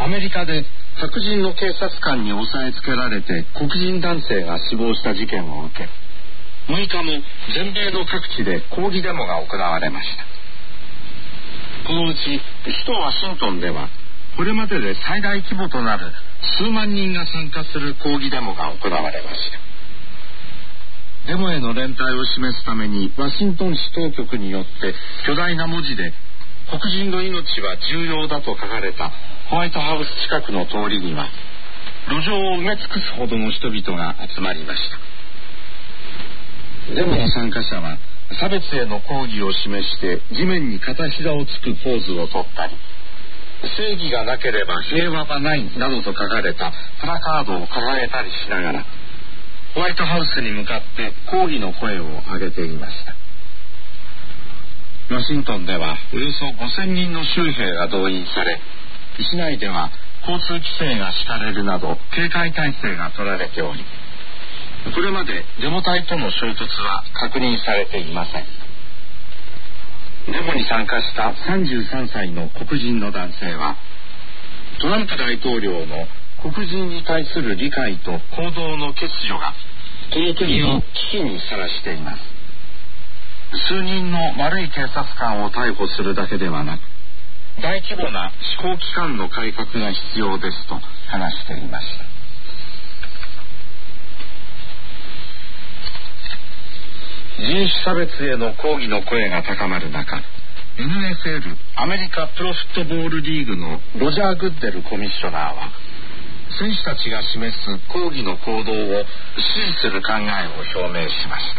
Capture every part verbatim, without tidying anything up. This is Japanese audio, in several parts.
アメリカで白人の警察官に押さえつけられて黒人男性が死亡した事件を受け、むいかも全米の各地で抗議デモが行われました。このうち首都ワシントンではこれまでで最大規模となる数万人が参加する抗議デモが行われました。デモへの連帯を示すためにワシントン市当局によって巨大な文字で黒人の命は重要だと書かれたホワイトハウス近くの通りには路上を埋め尽くすほどの人々が集まりました。デモの参加者は差別への抗議を示して地面に片膝をつくポーズをとったり、正義がなければ平和はないなどと書かれたプラカードを掲げたりしながらホワイトハウスに向かって抗議の声を上げていました。ワシントンではおよそごせんにんの州兵が動員され、市内では交通規制が敷かれるなど警戒態勢が取られており、これまでデモ隊との衝突は確認されていません。デモに参加したさんじゅうさんさいの黒人の男性は、トランプ大統領の黒人に対する理解と行動の欠如がこの国を危機にさらしています。数人の悪い警察官を逮捕するだけではなく、大規模な司法機関の改革が必要ですと話していました。人種差別への抗議の声が高まる中、 エヌエフエル アメリカプロフットボールリーグのロジャー・グッデルコミッショナーは、選手たちが示す抗議の行動を支持する考えを表明しました。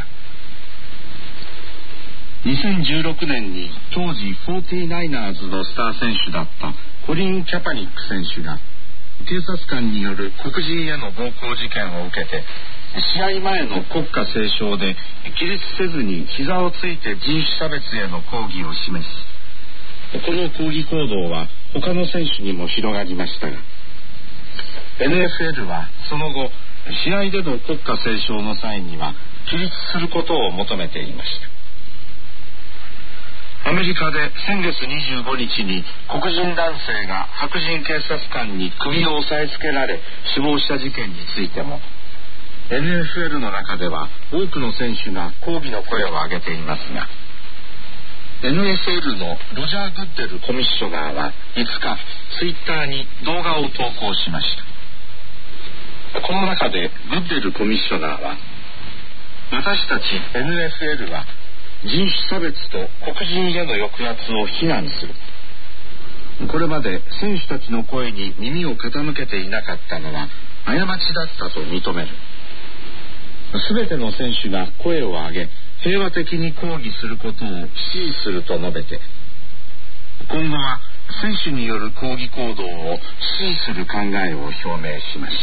にせんじゅうろくねんに当時フォーティーナイナーズのスター選手だったコリン・キャパニック選手が警察官による黒人への暴行事件を受けて、試合前の国歌斉唱で起立せずに膝をついて人種差別への抗議を示す。この抗議行動は他の選手にも広がりましたが、 エヌエフエル はその後試合での国歌斉唱の際には起立することを求めていました。アメリカで先月にじゅうごにちに黒人男性が白人警察官に首を押さえつけられ死亡した事件についても、エヌエフエル の中では多くの選手が抗議の声を上げていますが、 エヌエフエル のロジャー・グッデルコミッショナーはいつかツイッターに動画を投稿しました。この中でグッデルコミッショナーは、私たち エヌエフエル は人種差別と黒人への抑圧を非難する。これまで選手たちの声に耳を傾けていなかったのは過ちだったと認める。すべての選手が声を上げ平和的に抗議することを支持すると述べて、今後は選手による抗議行動を支持する考えを表明しました。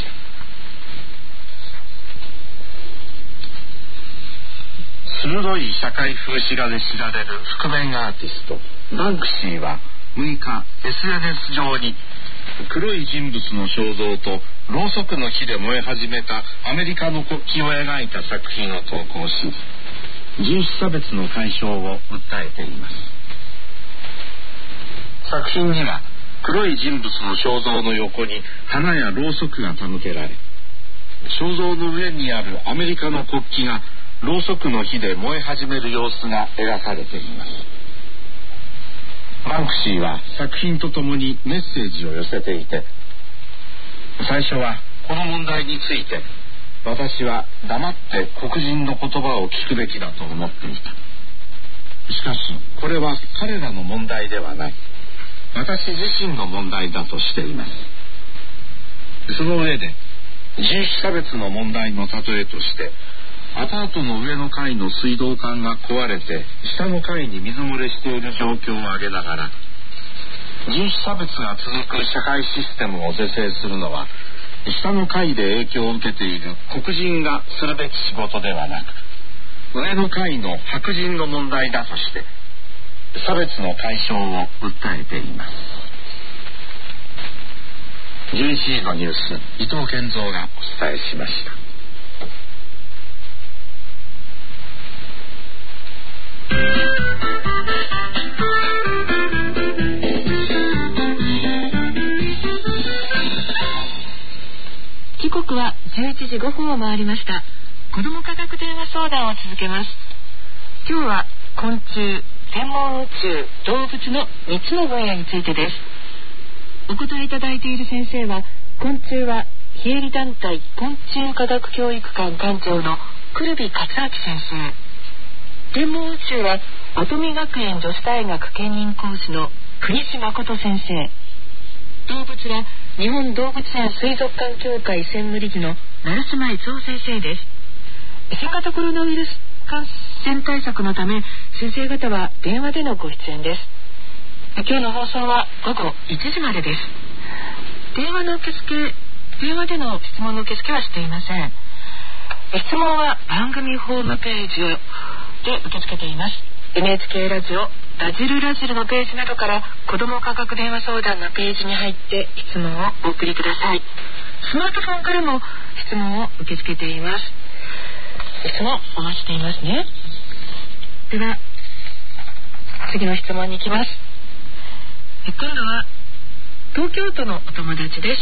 鋭い社会風刺画で知られる覆面アーティストバンクシーはむいか エスエヌエス 上に黒い人物の肖像とろうそくの火で燃え始めたアメリカの国旗を描いた作品を投稿し、人種差別の解消を訴えています。作品には黒い人物の肖像の横に花やろうそくが手向けられ、肖像の上にあるアメリカの国旗がろうそくの火で燃え始める様子が描かれています。バンクシーは作品とともにメッセージを寄せていて、最初はこの問題について私は黙って黒人の言葉を聞くべきだと思っていた。しかしこれは彼らの問題ではない、私自身の問題だとしています。その上で人種差別の問題の例えとして、アパートの上の階の水道管が壊れて下の階に水漏れしている状況を挙げながら、人種差別が続く社会システムを是正するのは下の階で影響を受けている黒人がするべき仕事ではなく、上の階の白人の問題だとして差別の解消を訴えています。じゅういちじのニュース、伊藤健三がお伝えしました。 じゅういちじごふんを回りました。子ども科学電話相談を続けます。今日は昆虫、天文宇宙、動物のみっつの分野についてです。お答えいただいている先生は、昆虫は非営利団体昆虫科学教育館館長の久留美克明先生、天文宇宙は跡見学園女子大学兼任講師の国士誠先生、動物は日本動物園水族館協会専務理事の成島逸夫先生です。新型コロナウイルス感染対策のため、先生方は電話でのご出演です。今日の放送はごごいちじまでです。電話の受付、電話での質問の受付はしていません。質問は番組ホームページで受け付けています。 エヌエイチケー ラジオラジルラジルのページなどから子ども科学電話相談のページに入って質問をお送りください。スマートフォンからも質問を受け付けています。質問お待ちしていますね。では次の質問に行きます。今度は東京都のお友達です。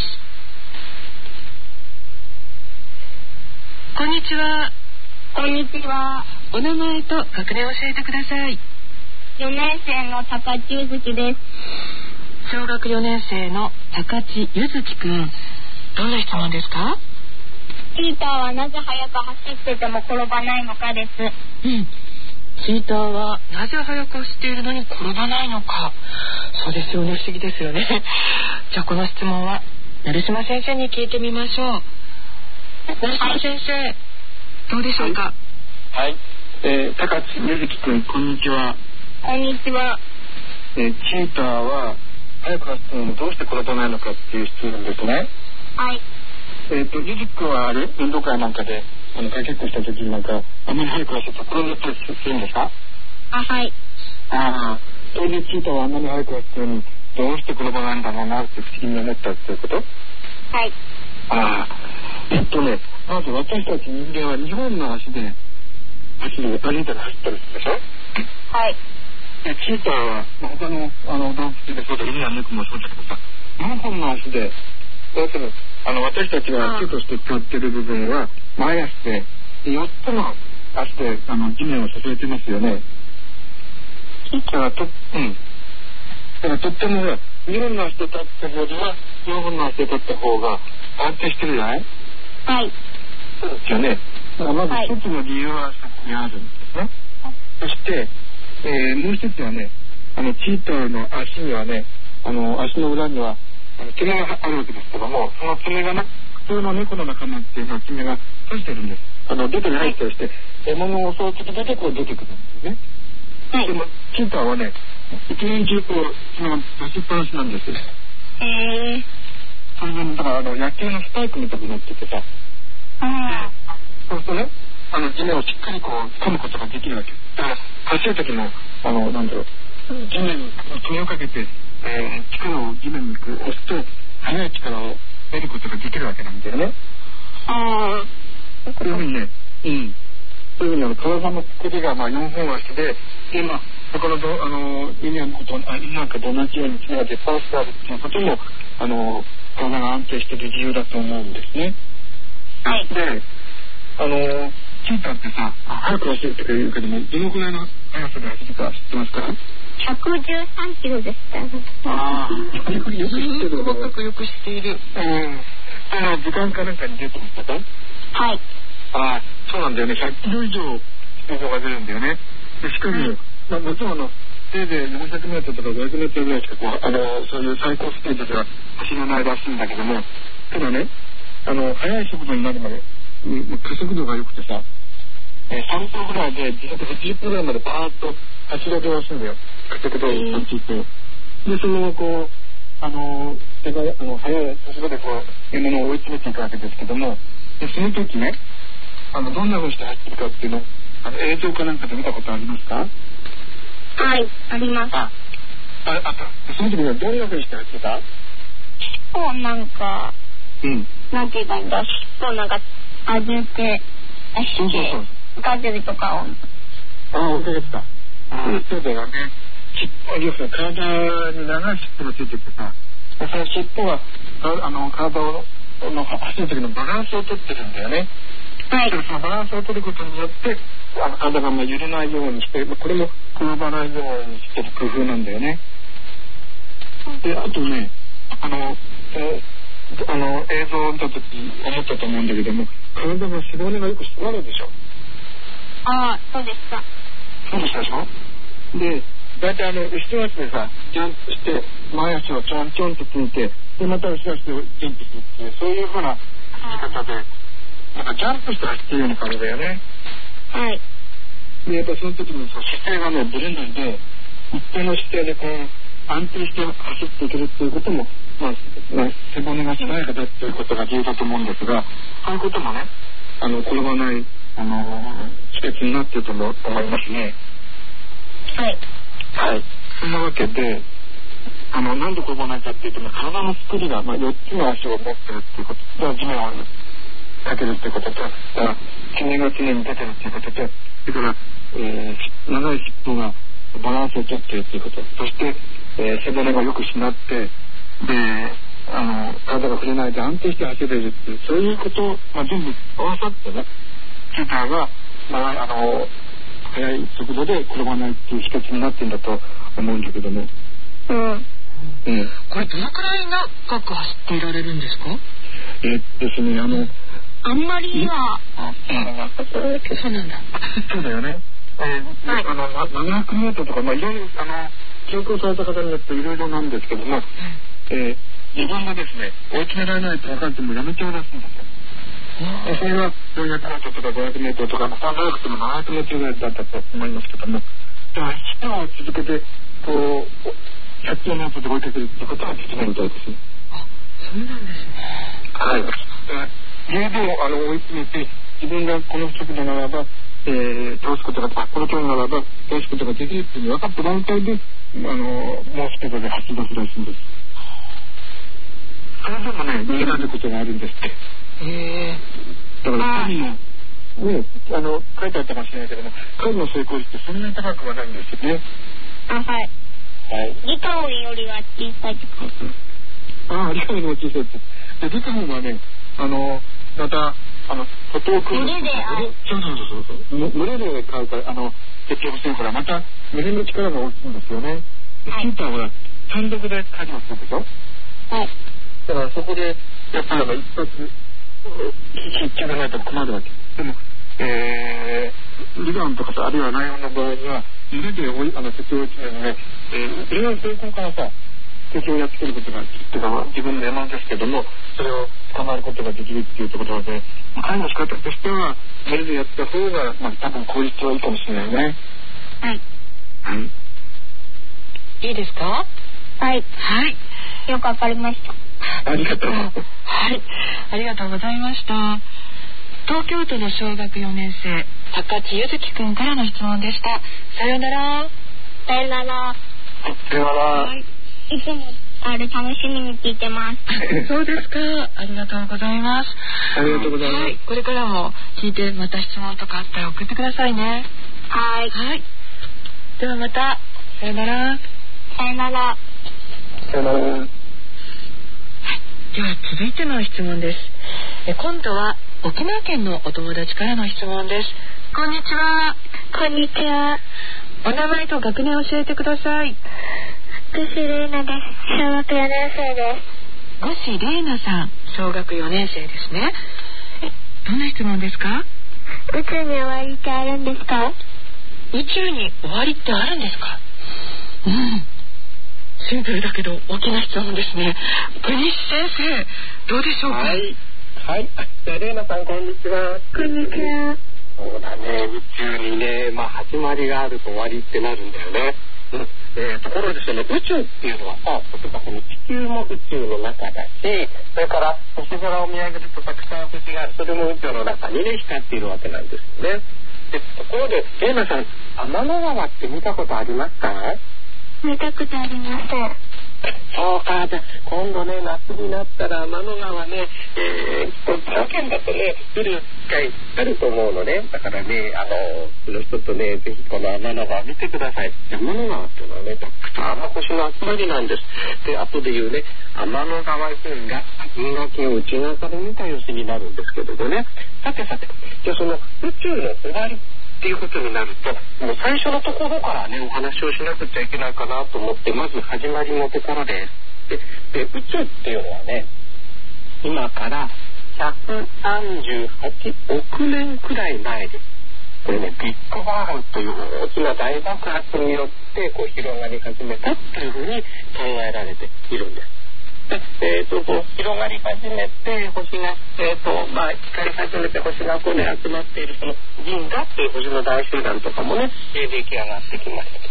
こんにちは。 こんにちは。 お名前と学年を教えてください。 よねん生の高知ゆずきです。 小学よねん生の高知ゆずきくん、どんな質問ですか？ チーターはなぜ速く走ってても転ばないのかです。 うん、チーターはなぜ速く走っているのに転ばないのか。そうですよね、不思議ですよね。じゃあこの質問は成島先生に聞いてみましょう。成島先生、はい、どうでしょうか？ はい、えー、高知ゆずきくん、こんにちは。 こんにちは。 えー、チーターは速く走ってもどうして転ばないのかっていう質問ですね。 はい。 えっ、ー、とゆずきくんはあれ運動会なんかであのかけっこした時になんかあまり速く走って転んだったりするんですか？ あ、はい。 ああ、それでチーターはあんなに速く走ってるのにどうして転ばないんだろうなって不思議に思ったっていうこと？ はい。 ああ、えっとね、まず私たち人間はにほんの足で走る、歩いたり走ったりするでしょ？ はい。 チーターは、まあ、他の、あの動物でそうだ、犬や猫もそうだけどさ、よんほんの足で、要するにあの私たちが手として使っている部分は前足で、でよっつの足であの地面を支えてますよね。だからと、うん、だからとってもにほんの足で立った方ではよんほんの足で立った方が安定してるじゃない？ はい。 そうですよね。だからまず一つの理由はそこにあるんですね。はい、そしてえー、もう一つはね、あのチーターの足にはね、あの足の裏にはあの爪があるわけですけども、その爪がね、普通の猫の仲間っていうのは爪が閉じてるんです。あの出て入ったりして獲物を襲う時だけこう出てくるんですね。はい、でもチーターはね、一年中こう爪が出しっぱなしなんですよ。 へえ。 それでだからあの野球のスパイクみたくなっててさ、 あそうするとね、あの地面をしっかりこう噛むことができるわけだから、走る時もあのなんだろう、地面に爪をかけて、えー、力を地面に押すと速い力を得ることができるわけなんだよね。 ああ、 そういうふうにね、うん、そういうふうにあの体の作りがまあよんほん足で、でまあ他のどあの犬や猫とあ犬なんかと同じように爪が出っ放しであるっていうこともあの体が安定している理由だと思うんですね。 はい。 で、あのチーターってさ、速く走るって言うけども、どのくらいの速さで走るか知ってますか？ ひゃくじゅうさんキロでした。 ああ、よくよく知ってる。 細かくよく知っている。 うん。あの時間かなんかに出てましたか？ はい。 ああ、そうなんだよね。ひゃっキロ以上スピードが出るんだよね。でしかも、うん、まあもちろんあのせいぜいよんひゃくメートルとかごひゃくメートルぐらいしかこうあのそういう最高スピードでは走らないらしいんだけども、ただね、あの速い速度になるまで。加速度が良くてさ、えー、さんぷんぐらいで時速はちじゅっキロぐらいまでバーッと走り上げらしいんだよ、加速度を感じて。でそのこうあの手があの速い速度でこう獲物を追い詰めていくわけですけども、でその時ね、あのどんな風にして走ってるかっていうのをあの映像かなんかで見たことありますか？ はい、あります。 あ、あ、あった。その時にはどんな風にして走ってた？ 尻尾なんか、 うん、 なんて言えばいいんだ、尻尾なんか上げて、 そうそうそう。 ガジェルとかを。 ああ、追いかけてた。ああ、そうだよね。尻尾、要するに体に長い尻尾がついててさ、その尻尾があの体をの走る時のバランスをとってるんだよね。はい、そのバランスを取ることによってあの体がまあ揺れないようにして、これも転ばないようにしてる工夫なんだよね。であとねあのあの映像を見た時思ったと思うんだけども、体が背骨がよく締まるでしょ。 ああ、そうですか。 そうでしたでしょ。で大体あの後ろ足でさジャンプして前足をちょんちょんとついて、でまた後ろ足でジャンプするっていう、そういうふうな走り方でなんかジャンプして走ってるような感じだよね。 はい。 でやっぱその時にさ姿勢がねぶれないで一定の姿勢でこう安定して走っていけるっていうことも、まあ、まあ、背骨がしなやかだっていうことが重要だと思うんですが、そういうこともねあの転ばないあの秘訣になっていると思いますね。 はいはい。そんなわけであのなんで転ばないかっていうと、体の作りが、まあ、よっつの足を持ってるっていうことで地面をかけるっていうことと、骨が常に出てるっていうことと、それから、えー、長い尻尾がバランスをとっているということ、そして、えー、背骨がよく締まってであの体が触れないで安定して走れるっていう、そういうことを、まあ、全部合わさってねチーターが、まあ、あの速い速度で転ばないっていう秘訣になってるんだと思うんだけども、 うん、うん、 これどのくらい長く走っていられるんですか？ えー、ですねあのあんまりは、 あ、そうなんだ。 そうだよね。えーはい、あのななひゃくメートルとか、まあ、いろいろあの記録された方によっていろいろなんですけども、うん、えー、自分がですね追い詰められないと分かってもやめちゃうらしいんですよ。でそれがよんひゃくメートルとかごひゃくメートルとか、まあ、長くてもななひゃくメートルぐらいだったと思いますけども、だから力を続けてこうひゃくキロメートルで追いかけるってことはできないみたいですね。 あ、そうなんですね。 はい。十分あの追い詰めて自分がこの速度ならば、えー、倒すことがこの距離ならば倒すことができるっていうのを分かった段階であの猛スピードで走り出すらしいんです。それでもね逃げられることがあるんですって。へー。だから彼のねあの書いてあったかもしれないけども、彼の成功率ってそんなに高くはないんですよね。 あ、はい。はい。リカオンよりは小さいって書いてます。 ああ、リカオンよりも小さいって。でリカオンはねあのまたあの徒党組む群れでそうそうそうそう群れで買うからあの適応してるからまた群れの力が大きいんですよね。でチーターは単独で狩りをするでしょ。はい。だからそこでやっぱりあの一発必見がないと困るわけでも、えー、リガンとかさあるいはライオンの場合には群れであの適応してるので、えー、恋愛成功からさ敵をやっつけることがっていうか自分の獲物ですけども、それを捕まえることができるっていうところで、狩りの仕方としては群れでやった方が、まあ、多分効率はいいかもしれないね。 はい。 はい。 いいですか？ はい。 はい。 よくわかりました。 ありがとう。はい。 ありがとうございました。東京都の小学よねん生、高知ゆずきくんからの質問でした。さようなら。 さようなら。 さようなら。はい。 いつもあれ楽しみに聞いてます。 そうですか。ありがとうございます。 ありがとうございます。はい、 これからも聞いてまた質問とかあったら送ってくださいね。 はい。 はい。ではまた。さよなら。 さよなら。 さよなら。はい。 では続いての質問です。え今度は沖縄県のお友達からの質問です。こんにちは。 こんにちは。 お名前と学年を教えてください。 ぐしれいなです。小学よねん生です。 ぐしれいなさん、小学よねん生ですね。どんな質問ですか？ 宇宙に終わりってあるんですか？ 宇宙に終わりってあるんですか？うん。シンプルだけど大きな質問ですね。国西先生、どうでしょうか？ はい。はい。じゃあレイナさんこんにちは。 こんにちは。 そうだね。宇宙にね、まあ始まりがあると終わりってなるんだよね。うん、えー、ところですね、宇宙っていうのはさ、例えばこの地球も宇宙の中だし、それから星空を見上げるとたくさん星がある、それも宇宙の中にね光っているわけなんですよね。でところでレイナさん、天の川って見たことありますか？ 見たことありません。 そうか。じゃ今度ね夏になったら天の川ね、えー、一つ奈良県だとね来る機会あると思うのね。だからねあのその人とねぜひこの天の川見てください。天の川っていうのはねたくさんの星の集まりなんです。で後で言うね天の川銀河銀河系を内側から見た様子になるんですけどもね。さてさてじゃあその宇宙の終わりっていうことになるともう最初のところからねお話をしなくちゃいけないかなと思ってまず始まりのところです。で、で宇宙っていうのはね今からひゃくさんじゅうはちおくねんくらい前です。これねビッグバンという大きな大爆発によってこう広がり始めたというふうに考えられているんです。でえー、とこう広がり始めて星が、えーとまあ、光り始めて星がここで集まっているその銀河という星の大集団とかもね、えー、出来上がってきました。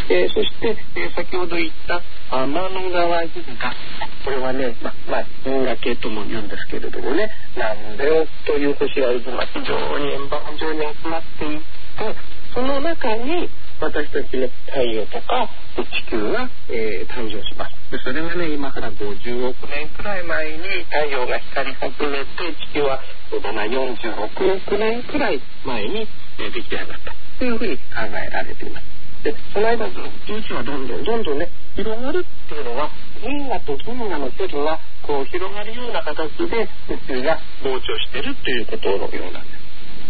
えー、そして、えー、先ほど言った天の川銀河これはね、ままあ、銀河系とも言うんですけれどもね何千億という星が渦巻き非常に円盤状に集まっていってその中に私たちの太陽とか地球が、えー、誕生します。でそれがね今からごじゅうおくねんくらい前に太陽が光り始めて地球はそうだなよんじゅうろくおくねんくらい前に、えー、出来上がったというふうに考えられています。でその間ずっと宇宙はどんどんどんどんね広がるっていうのは銀河と銀河の距離がこう広がるような形で宇宙が膨張しているということのようなんです。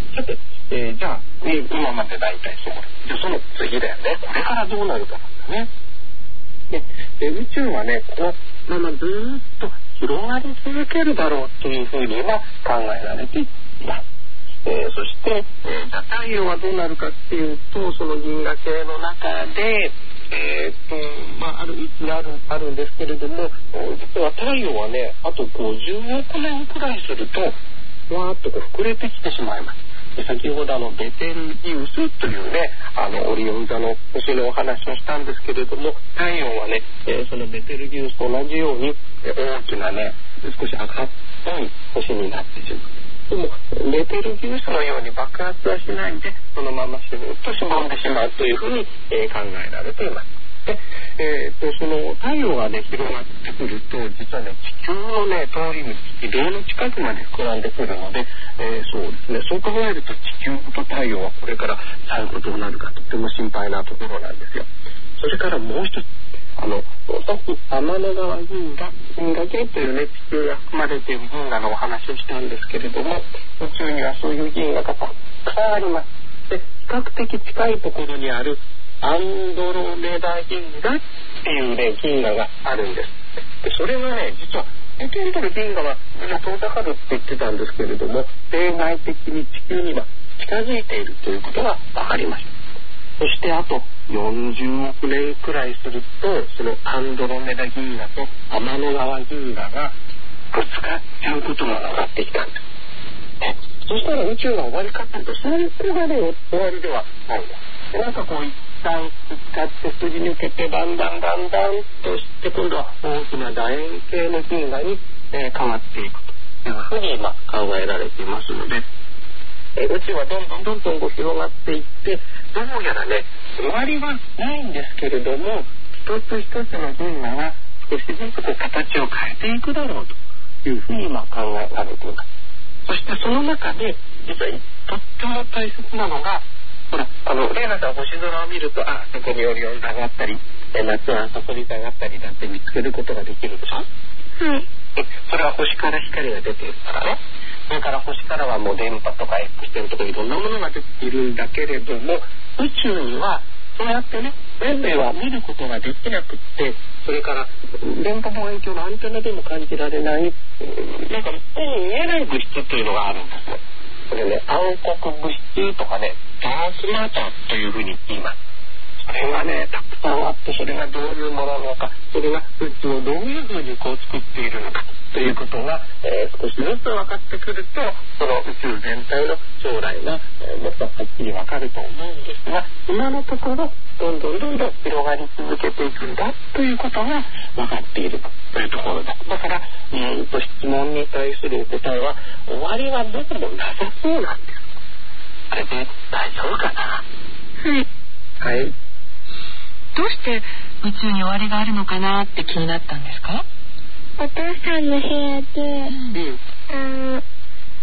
さてえー、じゃあ、ね、今まで大体そうじゃあその次だよねこれからどうなるかなんだね。でで宇宙はねこのままずーっと広がり続けるだろうというふうに今考えられています。えー、そして、えー、じゃあ太陽はどうなるかっていうとその銀河系の中でえーっとまあ、ある位置にある、あるんですけれども実は太陽はねあとごじゅうおくねんくらいするとわーっとこう膨れてきてしまいます。先ほどあのベテルギウスというねあのオリオン座の星のお話をしたんですけれども太陽はね、えー、そのベテルギウスと同じように大きなね少し赤っぽい星になってしまう。でもベテルギウスのように爆発はしないでそのまましぶっとしぼんでしまうというふうに、えー、考えられています。で、えー、とその太陽がね広がってくると実はね地球のね通り道軌道の近くまで膨らんでくるので、えー、そうですねそう考えると地球と太陽はこれから最後どうなるかとても心配なところなんですよ。それからもう一つあのさっき天の川銀河銀河系というね地球が含まれている銀河のお話をしたんですけれども宇宙にはそういう銀河がたくさんあります。で比較的近いところにあるアンドロメダ銀河っていうね銀河があるんです。でそれはね実は出ている銀河はみんな遠ざかるって言ってたんですけれども例外的に地球には近づいているということが分かりました。そしてあとよんじゅうおくねんくらいするとそのアンドロメダ銀河と天の川銀河がぶつかっちゃうことが分かってきたんです。そしたら宇宙が終わりかというとそこがね終わりではないんです。なんかこう一旦使ってすり抜けてだんだんだんだんとして今度は大きな楕円形の銀河に、えー、変わっていくというふうに今考えられていますので、えー、宇宙はどんどんどんどんこう広がっていってどうやらね終わりはないんですけれども一つ一つの銀河が少しずつこう形を変えていくだろうというふうに今考えられています。そしてその中で実はとっても大切なのがほらあのレイナさん星空を見るとあそこにオリオン座があったり夏はサソリ座があったりなんて見つけることができるでしょ。はい。それは星から光が出ているからね。それから星からはもう電波とか X 線とかいろんなものが出ているんだけれども宇宙にはそうやってね全米は見ることができなくってそれから電波望遠鏡のアンテナでも感じられないなんか目に見えない物質というのがあるんですよ。これね暗黒物質とかねダークマターというふうに言います。それがねたくさんあってそれがどういうものなのかそれが宇宙をどういうふうにこう作っているのかということが、えー、少しずつ分かってくるとその宇宙全体の将来が、えー、もっとはっきり分かると思うんですが今のところどんどんどんどん広がり続けていくんだということが分かっているというところだ。だからうんと質問に対する答えは終わりはどこもなさそうなんです。あれで大丈夫かな。 はいはい。 どうして宇宙に終わりがあるのかなって気になったんですか。 お父さんの部屋で、うん、あの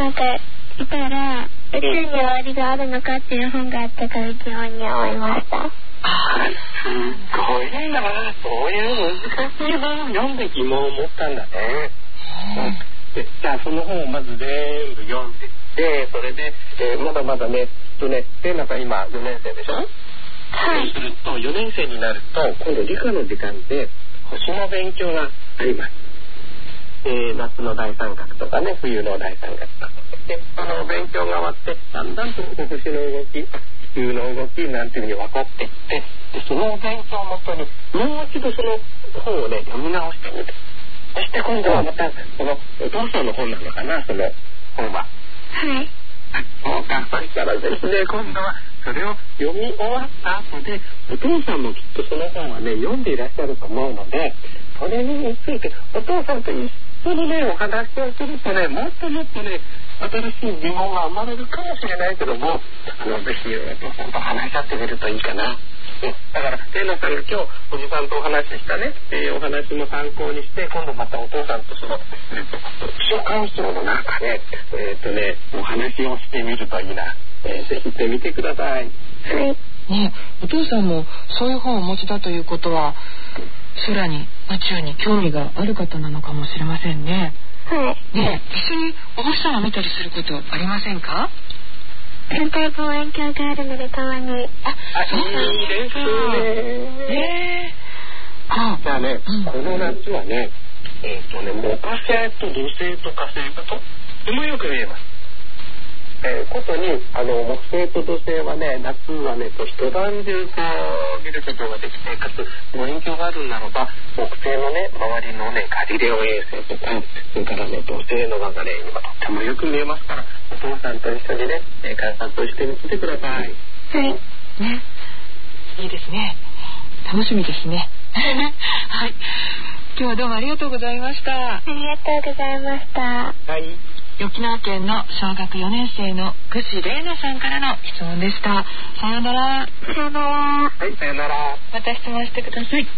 なんかいたら宇宙に終わりがあるのかっていう本があったから疑問に思いました。 あ、すごいな。そういう難しい本を読んで疑問を持ったんだね。で、じゃあその本をまず全部読んでで、それで、えー、まだまだね、とね、で、なんか今よねん生でしょ。はい。そうするとよねん生になると今度理科の時間で星の勉強があります。えー、夏の大三角とかね、冬の大三角とかで、その勉強が終わってだんだんと星の動き、地球の動きなんていうふうに分かっていって、でその勉強をもとにもう一度その本をね読み直してみる。そして今度はまたそのお父さんの本なのかな、その本は。 はい。 そうか、そしたらですね、今度はそれを読み終わった後でお父さんもきっとその本はね読んでいらっしゃると思うので、それについてお父さんと一緒にねお話をするとね、もっともっとね新しい疑問が生まれるかもしれないけども、あのぜひお父さんと話し合ってみるといいかな。うん、だからレイナさんが今日おじさんとお話ししたね、えー、お話も参考にして今度またお父さんとその気象環境の中で、えー、っとねお話をしてみるといいな。えー、ぜひ行ってみてください。 はい。 ね、お父さんもそういう本をお持ちだということは空に宇宙に興味がある方なのかもしれませんね。 はい。 ね、一緒にお星さんを見たりすることありませんか？ 天体望遠鏡があるのでたまに。 あ、そうなんいいですね。 ね。あ、 じゃあね、うん、この夏はね、えっ、ー、とね、木星と土星と火星がとってもよく見えます。えー、ことにあの木星と土星はね、夏はねと一晩中こう見ることができて、かつ望遠鏡があるならば木星のね周りのねガリレオ衛星とか、それからね土星の輪がね今とってもよく見えますから、お父さんと一緒にね観察をしてみてください。 はい。 ね、いいですね。楽しみですね。はい。今日はどうもありがとうございました。 ありがとうございました。 はい。 沖縄県の小学よねん生のぐしれいなさんからの質問でした。さようなら。 さようなら。 はい、さようなら。 また質問してください。はい。 はい。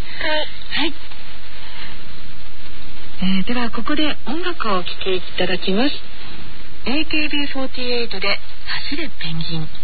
えー、ではここで音楽をお聴きいただきます。エーケービーフォーティーエイト で走れペンギン。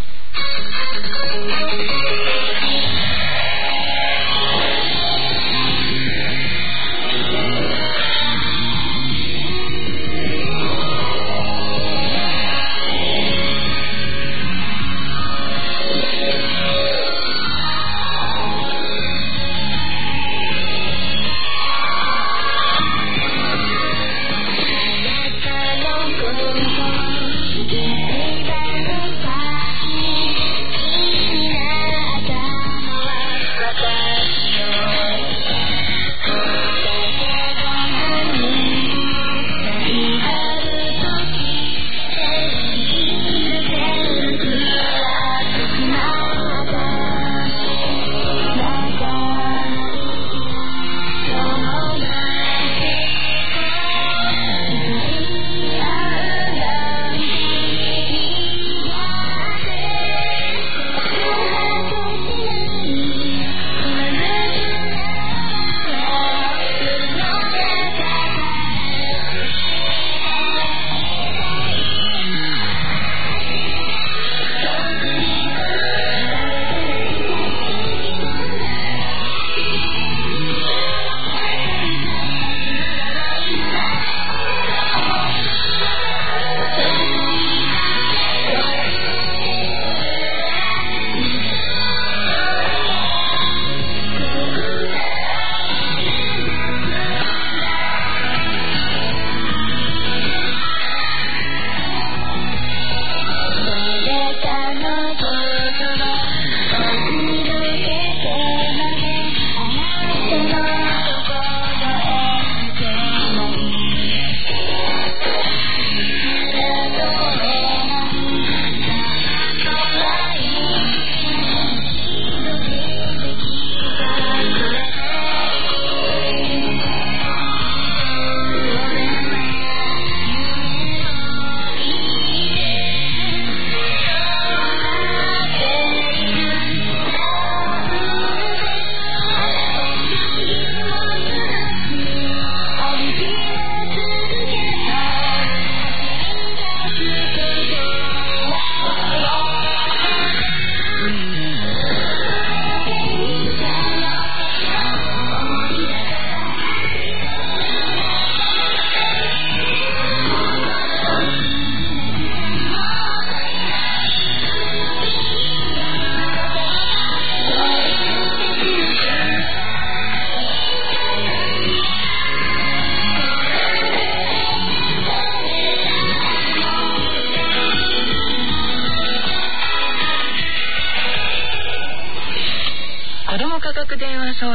「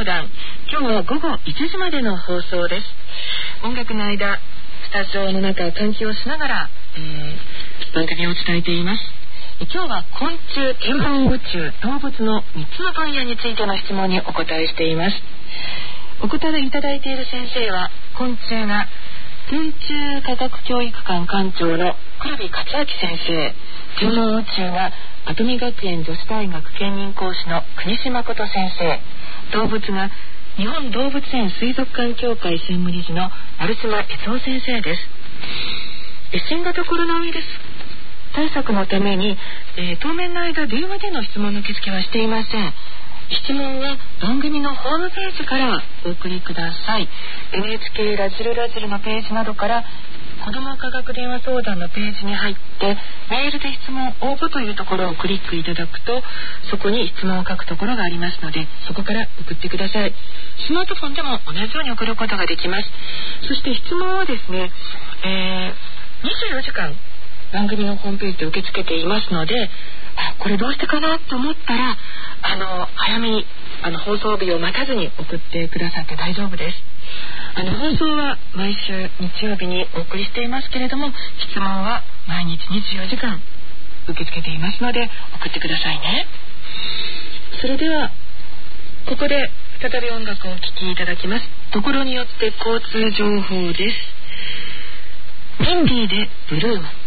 談、今日は午後いちじまでの放送です。音楽の間、スタジオの中を換気をしながら、えー、番組を伝えています。今日は昆虫、天文、宇宙、動物のみっつの分野についての質問にお答えしています。お答えいただいている先生は、昆虫が天中科学教育館館長の黒木克明先生、天文宇宙が跡見学園女子大学兼任講師の国島誠先生、動物が日本動物園水族館協会専務理事の成島悦夫先生です。新型コロナウイルス対策のために、えー、当面の間電話での質問の受付はしていません。質問は番組のホームページからお送りください。 エヌエイチケー ラジルラジルのページなどから子ども科学電話相談のページに入ってメールで質問応募というところをクリックいただくと、そこに質問を書くところがありますので、そこから送ってください。スマートフォンでも同じように送ることができます。そして質問はですね、えー、にじゅうよじかん番組のホームページで受け付けていますので、あ、これどうしてかなと思ったら、あの早めにあの放送日を待たずに送ってくださって大丈夫です。あの放送は毎週日曜日にお送りしていますけれども、質問は毎日にじゅうよじかん受け付けていますので送ってくださいね。それではここで再び音楽をお聴きいただきます。ところによって交通情報です。インディーでブルーム。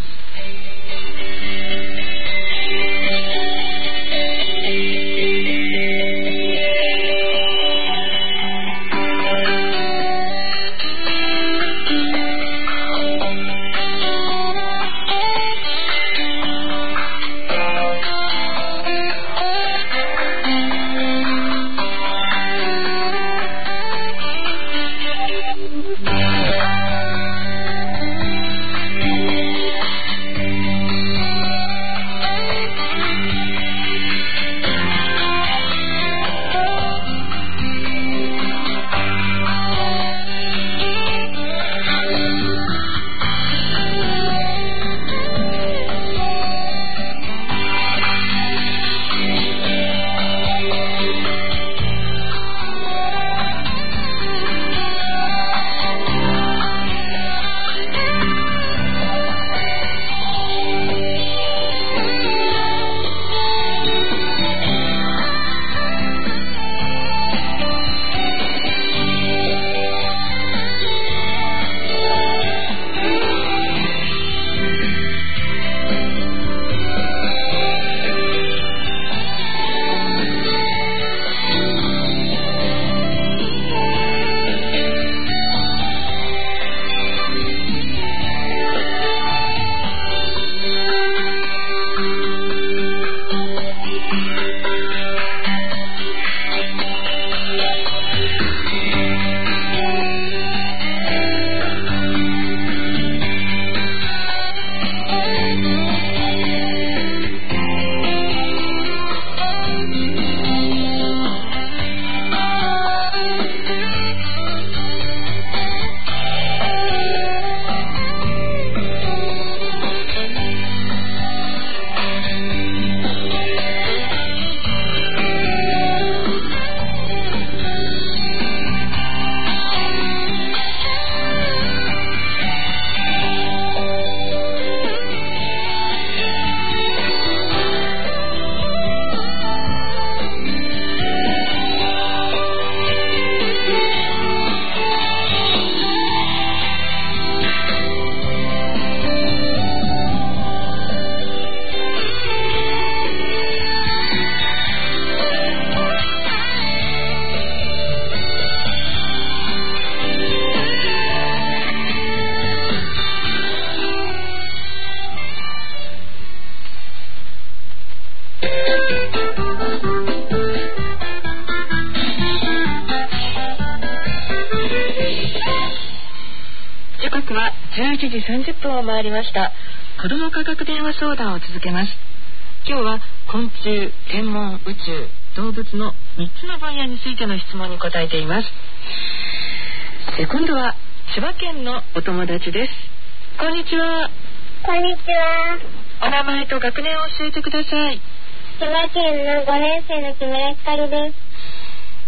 じゅういちじさんじゅっぷんを回りました。子ども科学電話相談を続けます。今日は昆虫、天文、宇宙、動物のみっつの分野についての質問に答えています。え今度は千葉県のお友達です。こんにちは。 こんにちは。 お名前と学年を教えてください。 千葉県のごねん生の木村ひかりです。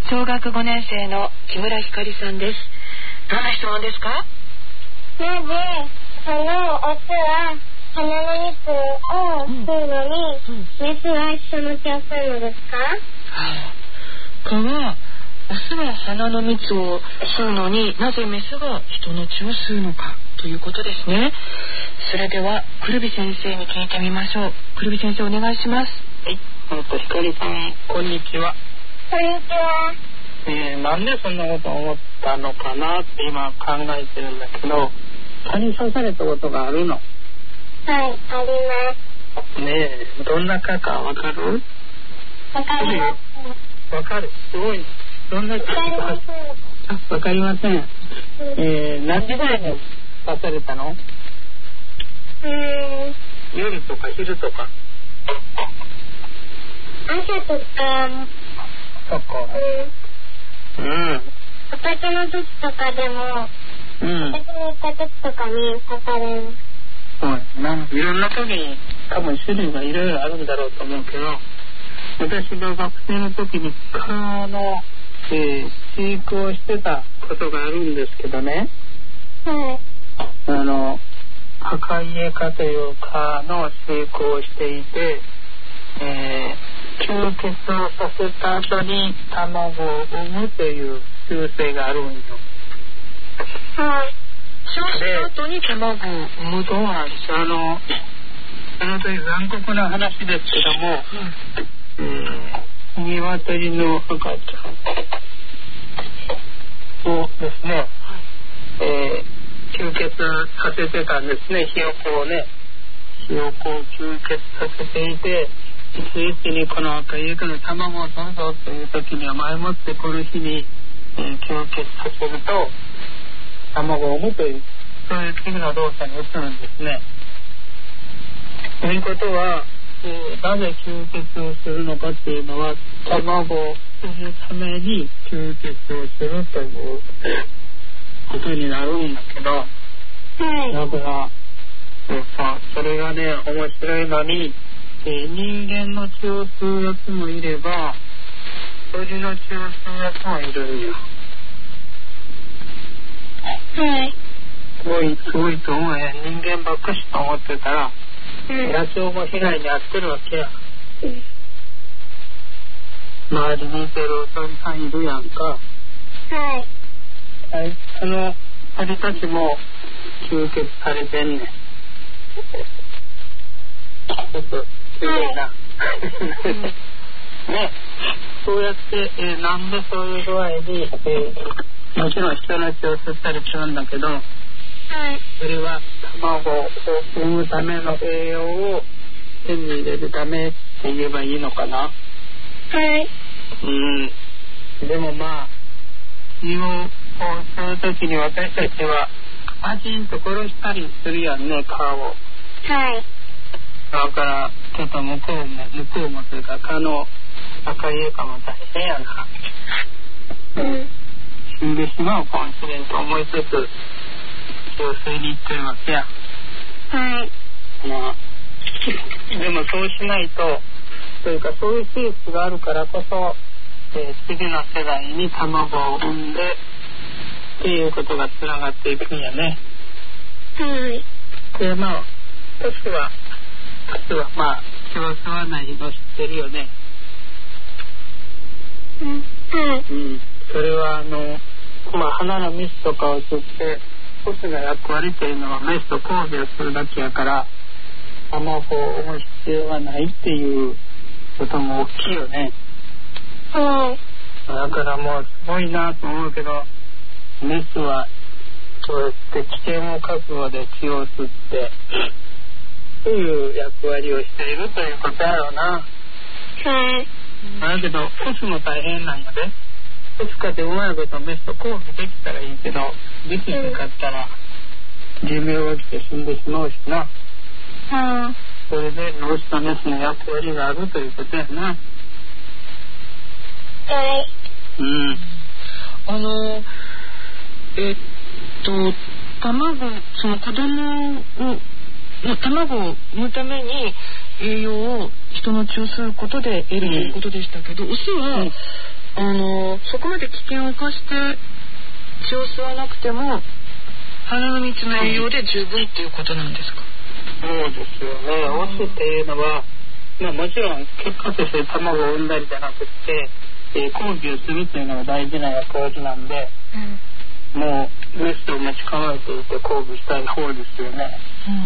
小学ごねん生の木村ひかりさんです。どんな質問ですか？ なぜそのオスは花の蜜を吸うのに、うん、メスは人の血を吸うのですか？ はあ、蚊はオスは花の蜜を吸うのになぜメスが人の血を吸うのかということですね。それではくるび先生に聞いてみましょう。くるび先生お願いします。 はい、えっとひかりさんこんにちは。 こんにちは。 えー、なんでそんなこと思ったのかなって今考えてるんだけど、蚊に刺されたことがあるの？ はい、あります。 ねえ、どんな蚊かわかる？ わかります。 わかる。すごい。どんな蚊か。あ、わかりません。うん、えー、何時ぐらいに刺されたの？うーん。 夜とか昼とか？ 朝とか。 そっか。うん。うん。 畑の時とかでも、うん。畑に行った時とかに刺される。 そうな。いろんな時に多分種類がいろいろあるんだろうと思うけど、私が学生の時に蚊の、えー、飼育をしてたことがあるんですけどね。 はい。 あの、アカイエ科という蚊の飼育をしていて、えー、吸血をさせた後に卵を産むという習性があるんよ。 はい。 そうした後に卵を産むとはあの、あの時残酷な話ですけども、うん、鶏の赤ちゃんをですね、えー、吸血させてたんですね。ひよこをね、ひよこを吸血させていて、いちいちにこの赤いから卵を取るぞという時には前もってこの日に、えー、吸血させると卵を産むという、そういう次の動作に移るんですね。ということは、えー、なぜ吸血をするのかっていうのは、卵を産むために吸血をするということになるんだけど、はい、だからそれがね面白いのに、えー、人間の血を吸うやつもいれば鳥の血を吸うやつもいるんよ。 はい。 すごいすごいと思うね。人間ばっかしと思ってたら、うん、野鳥も被害に遭ってるわけや。うん、周りにいてる鳥さんいるやんか。 はい。 はい、あの鳥たちも吸血されてんねん。ちょっときれいな。ね、そうやって、えー、なんでそういう具合に、えー、もちろん人の血を吸ったりするんだけど、はい、それは卵を産むための栄養を手に入れるためって言えばいいのかな。 はい。 うん。でもまあ血を吸うときに私たちはパチンと殺したりするやんね、蚊を。 はい。 だからちょっと向こうも向こうもというか蚊の赤い蚊も大変やな。うん。死んでしまうかもしれんと思いつつ血を吸いに行ってるわけや。 はい。 まあでもそうしないとというかそういう性質があるからこそ、えー、次の世代に卵を産んでっていうことがつながっていくんやね。 はい。 でまあトスはトスはまあ血を吸わないの知ってるよね。 うん。はい。 うん。それはあのまあ花の蜜とかを吸ってトスの役割というのはメスと交尾をするだけやから卵を産む必要がないっていうことも大きいよね。 はい。 だからもうすごいなと思うけど、メスはそうやって危険を覚悟で血を吸ってという役割をしているということやろうな。 はい。 だけどオスも大変なんやで。オスかでうまいことメスと交尾できたらいいけど、できなかったら寿命が来て死んでしまうしな。 はい。 それでオスとメスの役割があるということやな。 はい。 うん。 あのえっと卵その子供をの卵を産むために栄養を人の血を吸うことで得るということでしたけど、オスはあのそこまで危険を冒して血を吸わなくても花の蜜の栄養で十分っていうことなんですか？ そうですよね。オスっていうのは、まあ、もちろん結果として卵を産んだりじゃなくて、えー、交尾をするというのが大事な役割なんで、うん、もうメスを待ち構えていて交尾したい方ですよね。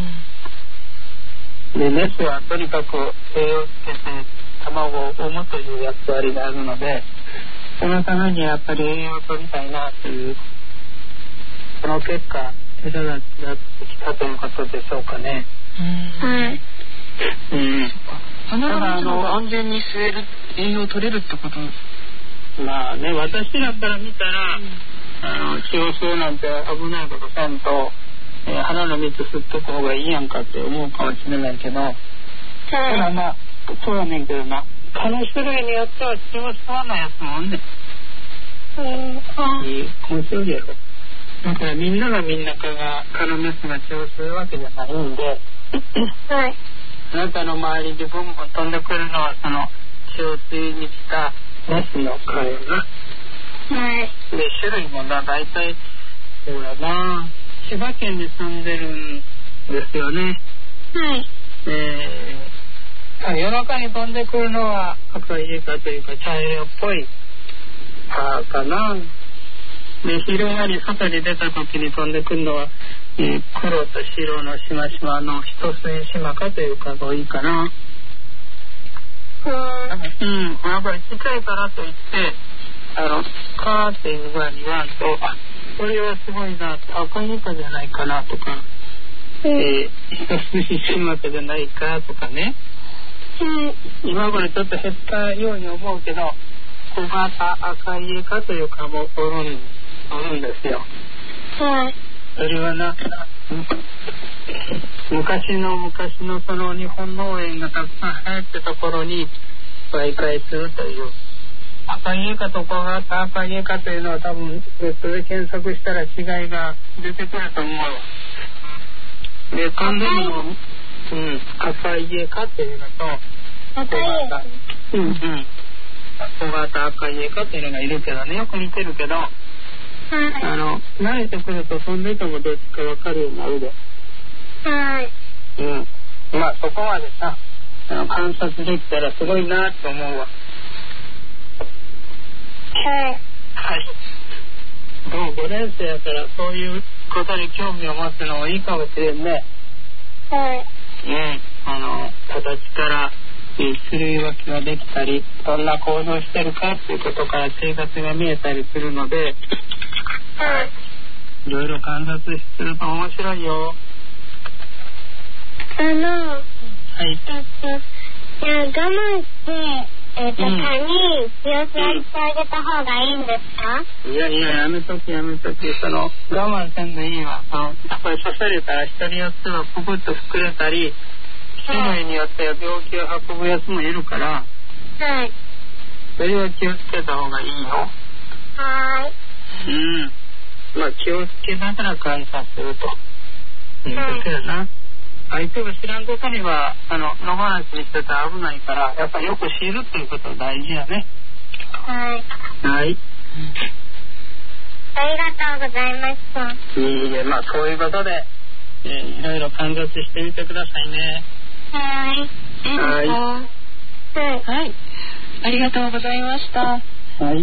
うん、でメスはとにかく栄養をつけて卵を産むという役割があるので、そのためにやっぱり栄養を取りたいなという、その結果餌が違ってきたということでしょうかね。はい。うん。 花の蜜の安全に吸える栄養を取れるってこと？ まあね、私だったら見たら、うん、あの血を吸うなんて危ないことせんと、えー、花の蜜吸っとく方がいいやんかって思うかもしれないけど、はい、ただまあそうやねんけどな、蚊の種類によっては血を吸わないやつもね。うん。いい面白いやろ。だからみんながみんな蚊が蚊のメスが血を吸うわけじゃないんで、はい。あなたの周りでブンブン飛んでくるのはその血を吸いに来たメスの蚊よな。はい。で種類もな大体そうやな、千葉県に住んでるんですよね。はい。えー、夜中に飛んでくるのは赤いイカというか茶色っぽい蚊かな。で昼間に外に出た時に飛んでくるのは、えー、黒と白のしましまの一吸いしまかというかがいいかな。うん、やっぱり近いからといってあのカーっていう具合に言わんと、あ、これはすごいな、赤いイカじゃないかなとか、うん、えー、一吸いしまかじゃないかとかね、うん、今までちょっと減ったように思うけど小型赤いイカというかもおるんですあるんですよ。はい。それはな、昔の昔のその日本農園がたくさん流行ってた頃に媒介するという赤いイカと小型赤いイカというのは多分ネットで検索したら違いが出てくると思う。で、パンデミの、うん、赤いイカというのと小型、うんうん、小型赤いイカというのがいるけどね、よく似てるけど。はい、あの慣れてくると飛んでてもどっちか分かるようになるで。はい。うん。まあそこまでさ、あの観察できたらすごいなと思うわ。はい。はい。もうごねん生やからそういうことに興味を持つのもいいかもしれんね。はい。うん。あの形から種類分けができたり、どんな行動してるかっていうことから生活が見えたりするので。はい、いろいろ観察すると面白いよ。 あの、はい、えっと、いや我慢して、えっと、蚊、うん、に気を吸わせてあげた方がいいんですか？ いやいや、やめときやめとき、その我慢せんでいいわ。そのやっぱり刺されたら人によってはぷくっと膨れたり、種類によっては病気を運ぶやつもいるから、はい、それは気をつけた方がいいよ。はい。うん。まあ気をつけながら観察するといいですよな。相手が知らんことにはあの野放しにしてたら危ないから、やっぱりよく知るっていうことが大事やね。はい。はい。 ありがとうございました。 いいえ、まあそういうことで、えー、いろいろ観察してみてくださいね。 はい。 はい。 はい。はい。ありがとうございました。 はい。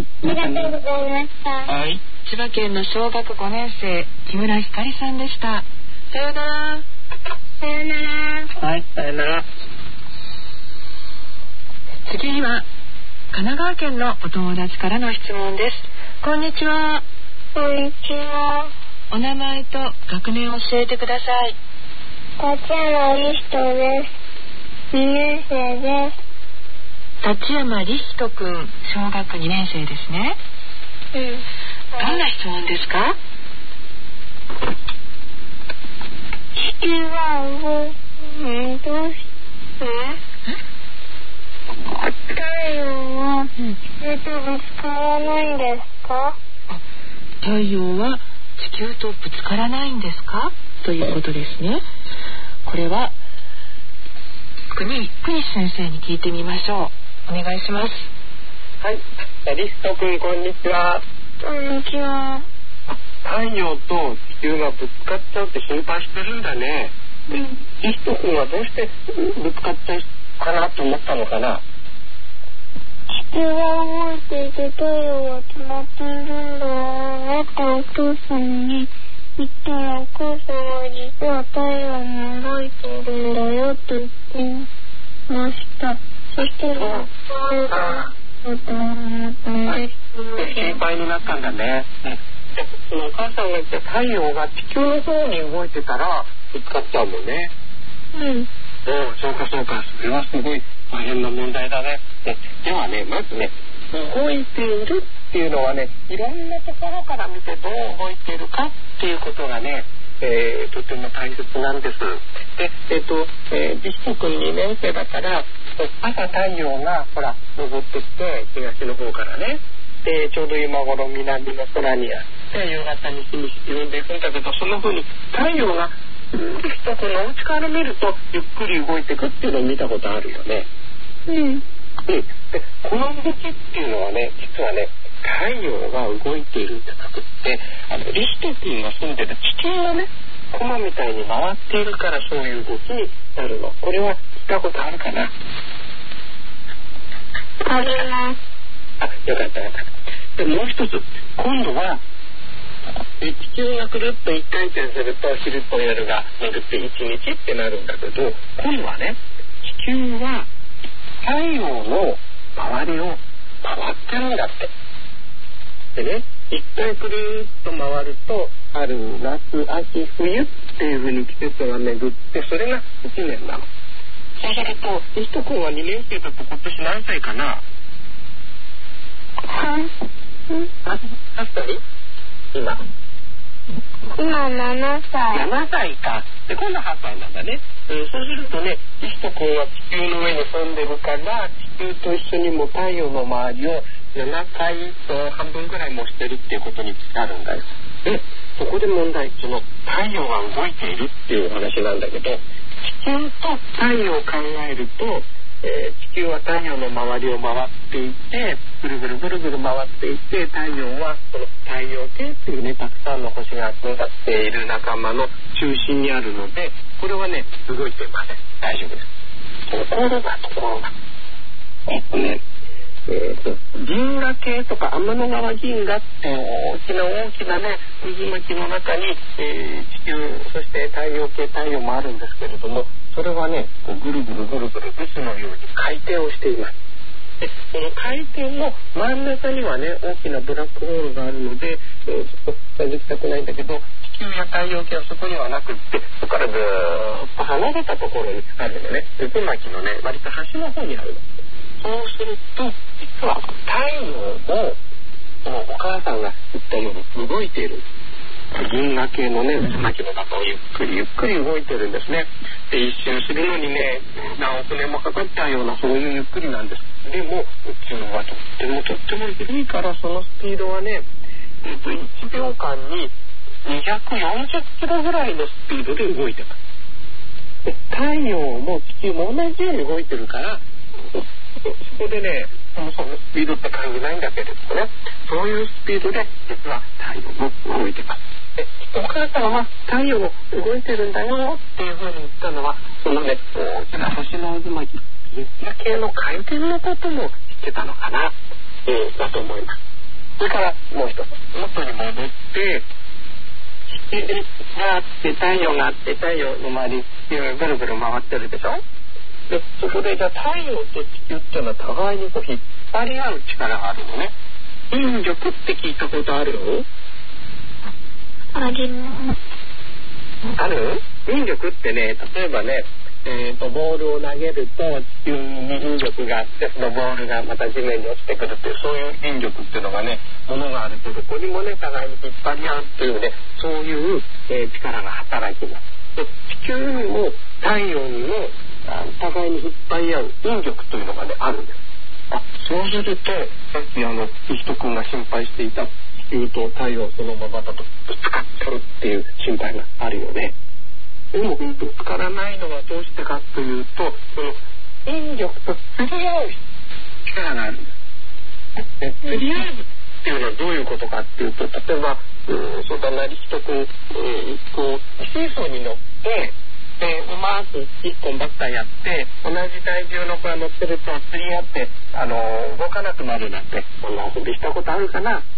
ありがとうございました。 はい。 千葉県の小学ごねん生、木村ひかりさんでした。さようなら。 さようなら。 はい、さようなら。 次には神奈川県のお友達からの質問です。こんにちは。 こんにちは。 お名前と学年を教えてください。 立山理人です。にねん生です。 立山理人くん、小学にねん生ですね。うん。どんな質問ですか？ 地球は動く、うん、どうして太陽は地球とぶつからないんですか？ 太陽は地球とぶつからないんですか？ということですね。これは国国先生に聞いてみましょう。お願いします。 はい、リスト君こんにちは。 こんにちは。 太陽と地球がぶつかっちゃうって心配してるんだね。で、リスト君はどうしてぶつかっちゃうかなと思ったのかな。 地球が動いていて太陽が止まっているんだなってお父さんに言ったら、お母さんは実は太陽も動いているんだよって言ってました。そしたら、そうだと思ったんです。 心配になったんだね。で、そのお母さんが言った太陽が地球の方に動いてたらぶつかっちゃうもんね。 うん。 うん、そうかそうか、それはすごい大変な問題だね。で、ではね、まずね、動いているっていうのはね、いろんなところから見てどう動いているかっていうことがね、えー、とても大切なんです。で、えっ、ー、と、えー、ビスト君にねん生だから、朝太陽がほら昇ってきて東の方からね、でちょうど今頃南の空にあって夕方西に沈んでいくんだけど、そんな風に太陽がビスト君のお家から見るとゆっくり動いていくっていうのを見たことあるよね。 うん。うん。 で、この動きっていうのはね、実はね、太陽が動いているんじゃなくって、あのリスト君が住んでる地球がね、コマみたいに回っているからそういう動きになるの。これは聞いたことあるかな？ あります。 あ、よかったよかった。で、もう一つ、今度は地球がくるっと一回転すると昼と夜が巡って一日ってなるんだけど、今度はね、地球は太陽の周りを回ってるんだって。でね、一回くるっと回ると春夏秋冬っていう風に季節が巡って、それがいちねんなの。そうするとリスト君はにねん生だと今年何歳かな？ ははっさい？今今ななさい。 ななさいか。で、今度はっさいなんだね。うん、そうするとね、リスト君は地球の上に住んでるから、地球と一緒にも太陽の周りをななかいと半分ぐらいもしてるっていうことになるんだよ。で、そこで問題、その太陽が動いているっていう話なんだけど、地球と太陽を考えると、えー、地球は太陽の周りを回っていて、ぐるぐるぐるぐる回っていて、太陽はその太陽系っていうね、たくさんの星が集まっている仲間の中心にあるので、これはね、動いていません。大丈夫です。ところがところがえっとねえー、と銀河系とか天の川銀河って大きな大きなね渦巻きの中に、えー、地球そして太陽系太陽もあるんですけれども、それはねこうぐるぐるぐるぐる渦のように回転をしています。でその回転の真ん中にはね大きなブラックホールがあるので、えー、ちょっと抜きたくないんだけど、地球や太陽系はそこにはなくって、そこからずーっと離れたところにあるのね、渦巻きのね割と端の方にあるの。そうすると実は太陽もそのお母さんが言ったように動いている。銀河系のね渦巻きの中をゆっくりゆっくり動いてるんですね。で一周するのにね何億年もかかっちゃうようなそういうゆっくりなんです。でも宇宙はとってもとっても広いから、そのスピードはね、えっと、いちびょうかんににひゃくよんじゅっキロぐらいのスピードで動いてます。で太陽も地球も同じように動いてるから、そこでね、そもそもスピードって感じないんだけれどもね、そういうスピードで実は太陽も動いてます。で、お母さんは太陽も動いてるんだよっていうふうに言ったのは、そのね、大きな星の渦巻き、銀河系の回転のことも言ってたのかな、えー、だと思います。それからもう一つ、元に戻って、地球があって太陽があって太陽の周りぐるぐる回ってるでしょ。でそこでじゃあ太陽と地球っていうのは互いにこう引っ張り合う力があるのね。引力って聞いたことある？ あります。 ある？引力ってね、例えばね、えーとボールを投げると地球に引力があって、そのボールがまた地面に落ちてくるっていう、そういう引力っていうのがね、ものがあるとどこにもね互いに引っ張り合うっていうね、そういう、えー、力が働きます。で地球にも太陽にも互いに引っ張り合う引力というのがねあるんです。あ、そうするとさっきあのリスト君が心配していた地球と太陽そのままだとぶつかっちゃうっていう心配があるよね。でもぶつからないのはどうしてかというと、その引力と釣り合う力があるんです。 でとりあえずっていうのはどういうことかっていうと、例えばうんそうだな、リヒト君、うん、こう水槽に乗ってでうまく一本ばっかやって同じ体重の子が乗ってると釣り合ってあの動かなくなるなんてこんな遊びしたことあるかな？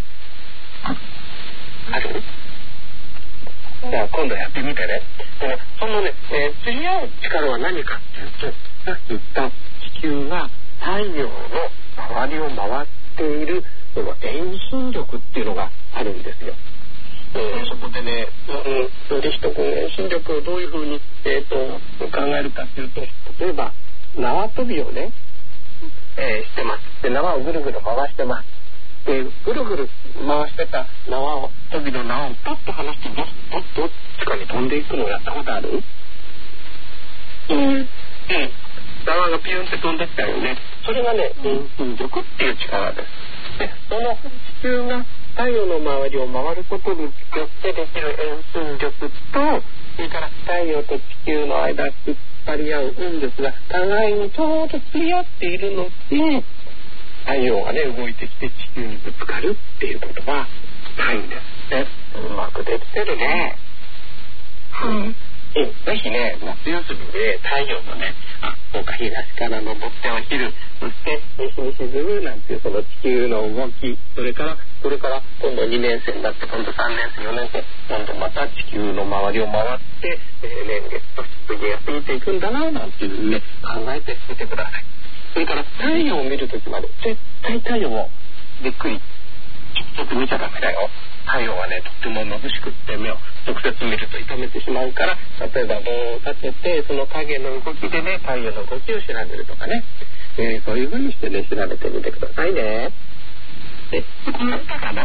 ある？じゃあ今度やってみてね。でねそのね、えー、釣り合う力は何かっていうと、さっき言った地球が太陽の周りを回っているその遠心力っていうのがあるんですよ。えー、そこでね、うん、リヒト君遠心力をどういうふうに、えー、と考えるかっていうと、例えば縄跳びをね、えー、してます。で縄をぐるぐる回してます。でぐるぐる回してた縄を跳びの縄をパッと離してどっどっちかに飛んでいくのをやったことある？うん、うん、縄がピュンって飛んでったよね。それがね遠心力っていう力です。でその地球が太陽の周りを回ることによってできる遠心力と、それから太陽と地球の間引っ張り合う引力が互いにちょうど釣り合っているので、太陽がね動いてきて地球にぶつかるっていうことがないんですね。うまくできてるね。はい。ぜひね、夏休みで太陽のね、あ、そうか、東から昇ってお昼、そして西に沈むなんていうその地球の動き、それからこれから今度にねん生になって今度さんねん生よねん生、今度また地球の周りを回って、えー、年月と過ぎ過ぎていくんだななんていうふうにね考えてみてください。それから太陽を見るときまで絶対太陽をびっくり直接見ちゃダメだよ。太陽はねとっても眩しくって目を直接見ると痛めてしまうから、例えば棒を立ててその影の動きでね太陽の動きを調べるとかね、えー、そういう風にしてね調べてみてくださいね。で、こんなったかな？はい。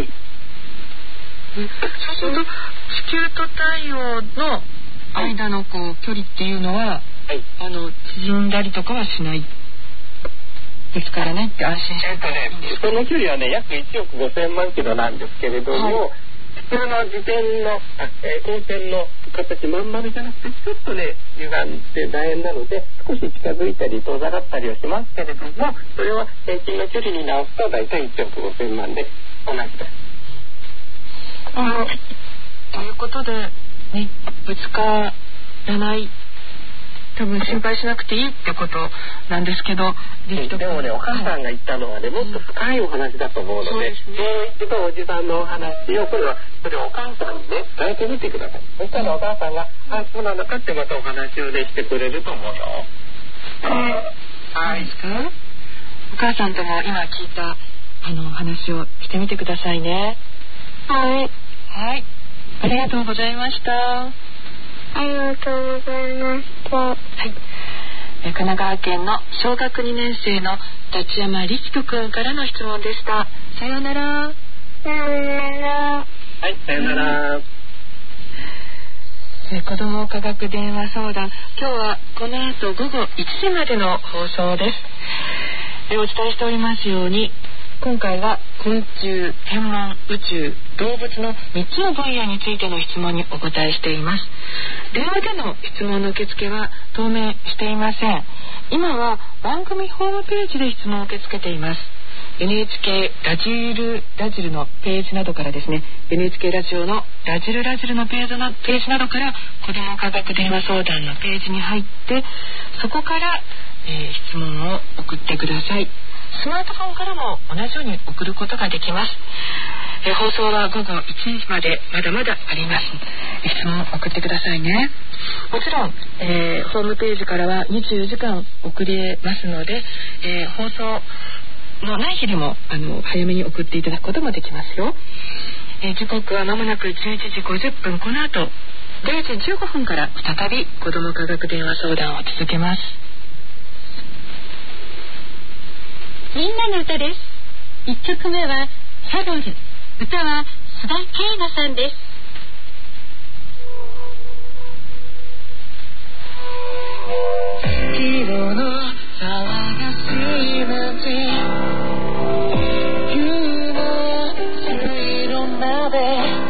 そうすると地球と太陽の間のこう距離っていうのは、はい、あの縮んだりとかはしないですからねって安心して。 えっとね、その距離はね約いちおくごせんまんキロなんですけれども、はい、地球の自転のあ、えー、光線の形まん丸じゃなくてちょっとね歪んで楕円なので少し近づいたり遠ざかったりはしますけれども、それは平均の距離に直すと大体いちおくごせんまんで同じです。 あのということで、ね、ぶつからない多分心配しなくていいってことなんですけど、 でもねお母さんが言ったのはね、もっと深いお話だと思うので、もう一度おじさんのお話をこれはそれをお母さんにね伝えてみてください。そしたらお母さんがあそうなのかってまたお話をねしてくれると思うよ。 はい。お母さんとも今聞いたあの話をしてみてくださいね。 はいはい。ありがとうございました。 ありがとうございました。はい。 神奈川県の小学にねん生の立山律人くんからの質問でした。さようなら。 さようなら。 はい、さようなら。 え子ども科学電話相談、今日はこの後午後いちじまでの放送です。えお伝えしておりますように、今回は昆虫、天文、宇宙、動物のみっつの分野についての質問にお答えしています。電話での質問の受付は当面していません。今は番組ホームページで質問を受け付けています。エヌエイチケー ラジルラジルのページなどからですね、 エヌエイチケー ラジオのラジルラジルのページのページなどから子ども科学電話相談のページに入って、そこから、えー、質問を送ってください。スマートフォンからも同じように送ることができます。えー、放送は午後いちじまでまだまだあります。質問を送ってくださいね。もちろん、えー、ホームページからはにじゅうよじかん送れますので、えー、放送のない日でもあの早めに送っていただくこともできますよ。えー、時刻はまもなくじゅういちじごじゅっぷん、この後れいじじゅうごふんから再び子ども科学電話相談を続けます。 みんなの歌です。いっきょくめはサドル、歌は須田圭吾さんです。 色の騒がしい街、夕の水路まで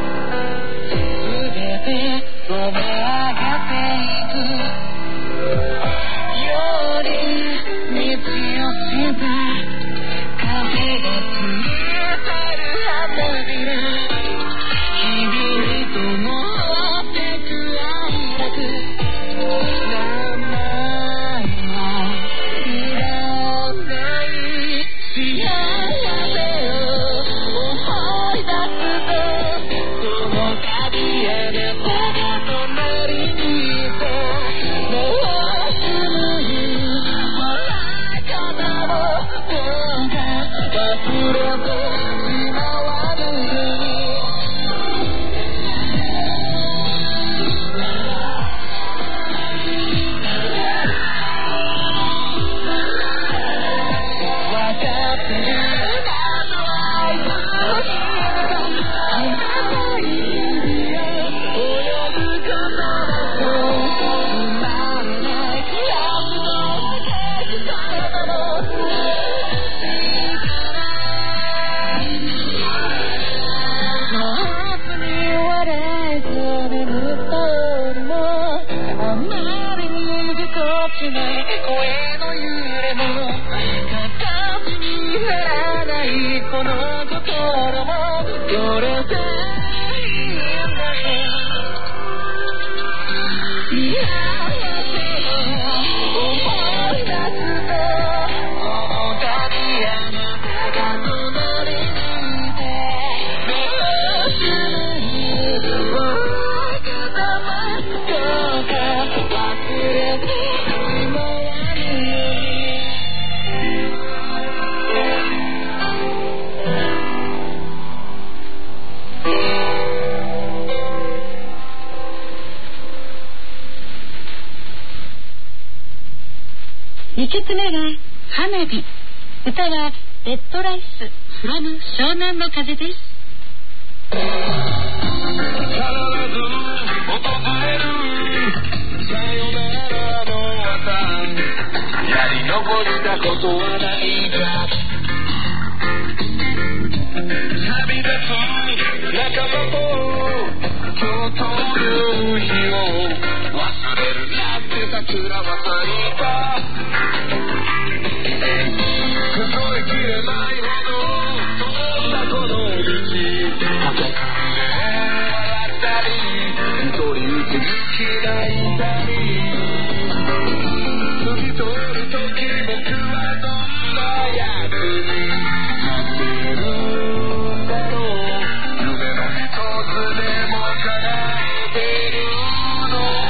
全て染め上がっていくように道をした風にきょくめは花火、歌はレッドライスフロム湘南の風です。 必ず訪れるさよならの朝、やり残したことはないか、旅立つ仲間と今日という日を忘れるなって桜は咲いた、数えきれないほど通ったこの道、駆け込んで笑ったり一人うつむき泣いたり、過ぎとる時僕はどんなやつになってるんだろう、夢の一つでも叶えてるの、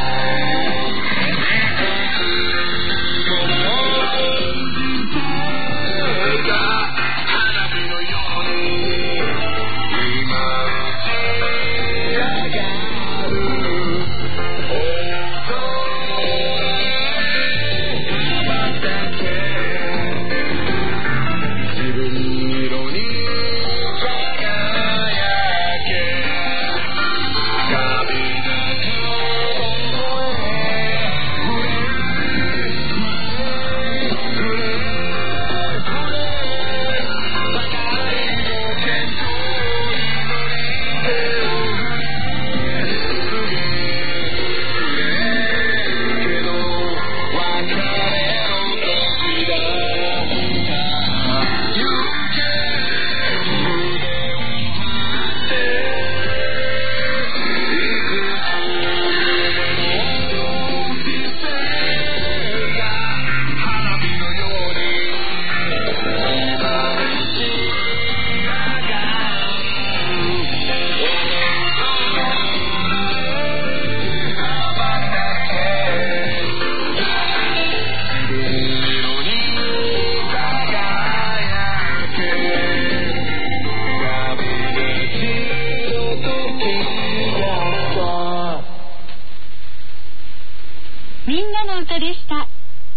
みんなの歌でした。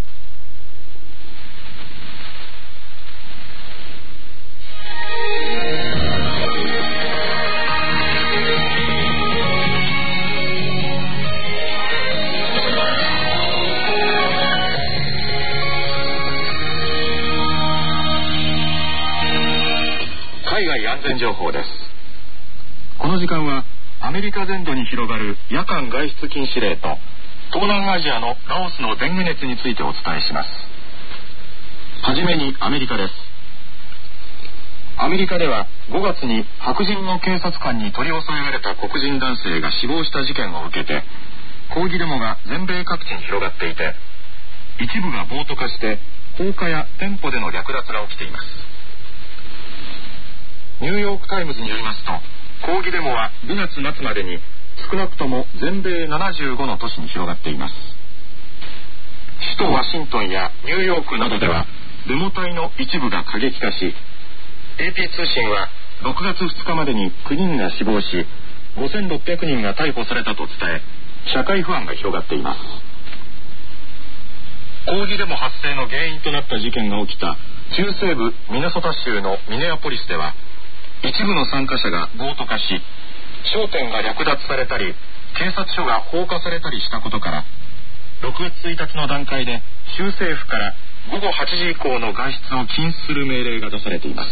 海外安全情報です。この時間はアメリカ全土に広がる夜間外出禁止令と東南アジアのラオスのデング熱についてお伝えします。はじめにアメリカです。アメリカではごがつに白人の警察官に取り押さえられた黒人男性が死亡した事件を受けて抗議デモが全米各地に広がっていて、一部が暴徒化して放火や店舗での略奪が起きています。ニューヨークタイムズによりますと、抗議デモはにがつ末までに少なくとも全米ななじゅうごの都市に広がっています。首都ワシントンやニューヨークなどではデモ隊の一部が過激化し、 エーピー 通信はろくがつふつかまでにきゅうにんが死亡しごせんろっぴゃくにんが逮捕されたと伝え、社会不安が広がっています。抗議デモ発生の原因となった事件が起きた中西部ミネソタ州のミネアポリスでは、一部の参加者が暴徒化し、商店が略奪されたり警察署が放火されたりしたことから、ろくがつついたちの段階で州政府からごごはちじ以降の外出を禁止する命令が出されています。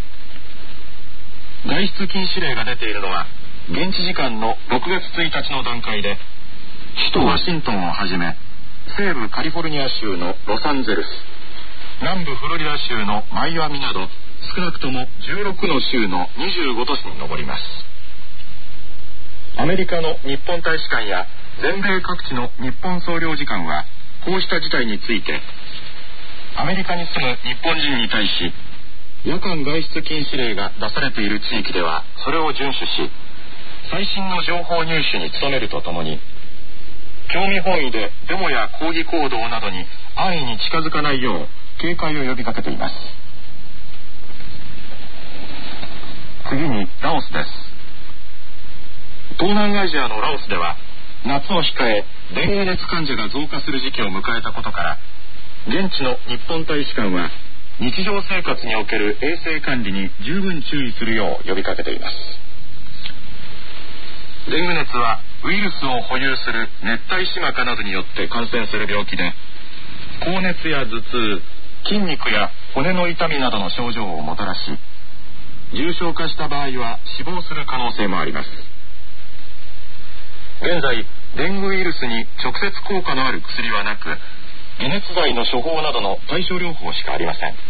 外出禁止令が出ているのは、現地時間のろくがつついたちの段階で、首都ワシントンをはじめ、西部カリフォルニア州のロサンゼルス、南部フロリダ州のマイアミなど、少なくともじゅうろくの州のにじゅうご都市に上ります。アメリカの日本大使館や全米各地の日本総領事館は、こうした事態について、アメリカに住む日本人に対し、夜間外出禁止令が出されている地域ではそれを遵守し、最新の情報入手に努めるとともに、興味本位でデモや抗議行動などに安易に近づかないよう警戒を呼びかけています。次にラオスです。東南アジアのラオスでは、夏を控えデング熱患者が増加する時期を迎えたことから、現地の日本大使館は日常生活における衛生管理に十分注意するよう呼びかけています。デング熱はウイルスを保有する熱帯シマカなどによって感染する病気で、高熱や頭痛、筋肉や骨の痛みなどの症状をもたらし、重症化した場合は死亡する可能性もあります。現在、デングウイルスに直接効果のある薬はなく、解熱剤の処方などの対症療法しかありません。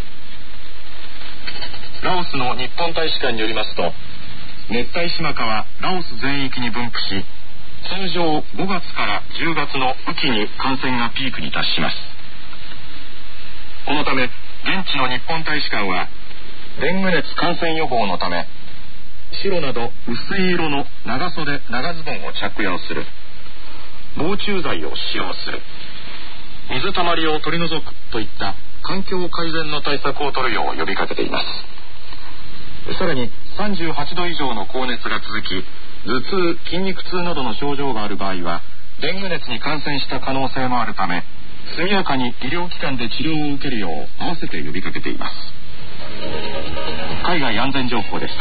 ラオスの日本大使館によりますと、熱帯シマカはラオス全域に分布し、通常ごがつからじゅうがつの雨季に感染がピークに達します。このため、現地の日本大使館は、デング熱感染予防のため、白など薄い色の長袖長ズボンを着用する、防虫剤を使用する、水たまりを取り除くといった環境改善の対策を取るよう呼びかけています。さらにさんじゅうはちど以上の高熱が続き、頭痛、筋肉痛などの症状がある場合は、デング熱に感染した可能性もあるため、速やかに医療機関で治療を受けるよう合わせて呼びかけています。海外安全情報でした。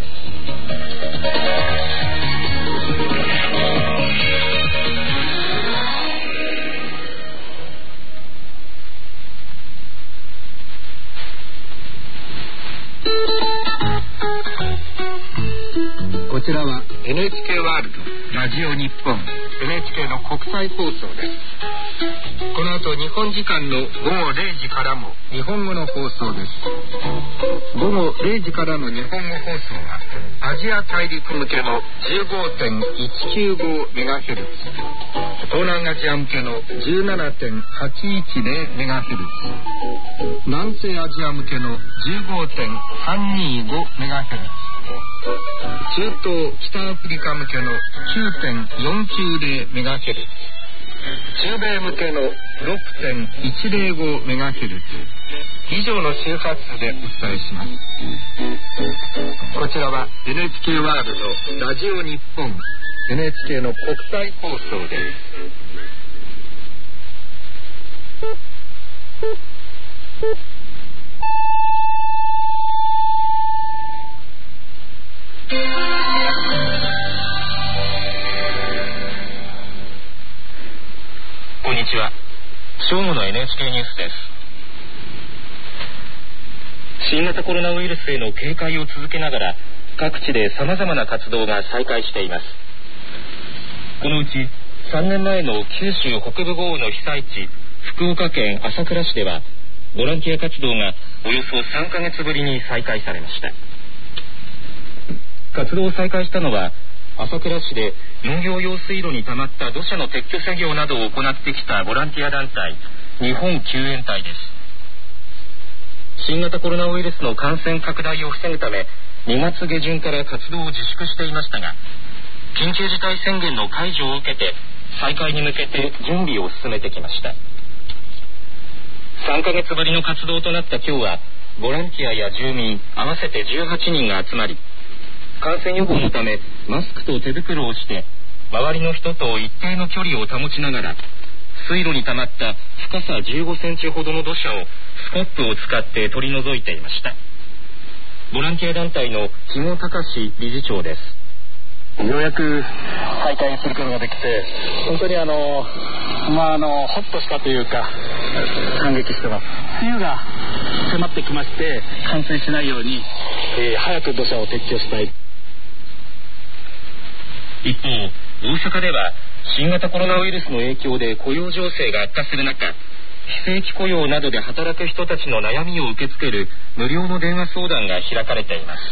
こちらは エヌエイチケー ワールドラジオ日本 エヌエイチケー の国際放送です。この後日本時間のごごれいじからも日本語の放送です。ごごれいじからの日本語放送はアジア大陸向けの じゅうごてんいちきゅうごメガヘルツ、東南アジア向けの じゅうななてんはちいちゼロメガヘルツ、南西アジア向けの じゅうごてんさんにーごメガヘルツ、中東北アフリカ向けの きゅうてんよんきゅうゼロメガヘルツ、中米向けの ろくてんいちゼロごメガヘルツ、以上の周波数でお伝えします。こちらは エヌエイチケー ワールドラジオ日本 エヌエイチケー の国際放送です。 こんにちは。正午の エヌエイチケー ニュースです。新型コロナウイルスへの警戒を続けながら、各地で様々な活動が再開しています。このうちさんねんまえの九州北部豪雨の被災地、福岡県朝倉市では、ボランティア活動がおよそさんかげつぶりに再開されました。活動を再開したのは、朝倉市で農業用水路に溜まった土砂の撤去作業などを行ってきたボランティア団体、日本救援隊です。新型コロナウイルスの感染拡大を防ぐため、にがつげじゅんから活動を自粛していましたが、緊急事態宣言の解除を受けて再開に向けて準備を進めてきました。さんかげつぶりの活動となった今日は、ボランティアや住民合わせてじゅうはちにんが集まり、感染予防のためマスクと手袋をして周りの人と一定の距離を保ちながら、水路に溜まった深さじゅうごセンチほどの土砂をスコップを使って取り除いていました。ボランティア団体の木茂隆理事長です。 ようやく再開することができて、本当にあのまああのほっとしたというか感激してます。梅雨が迫ってきまして、冠水しないように、えー、早く土砂を撤去したい。 一方、大阪では新型コロナウイルスの影響で雇用情勢が悪化する中、非正規雇用などで働く人たちの悩みを受け付ける無料の電話相談が開かれています。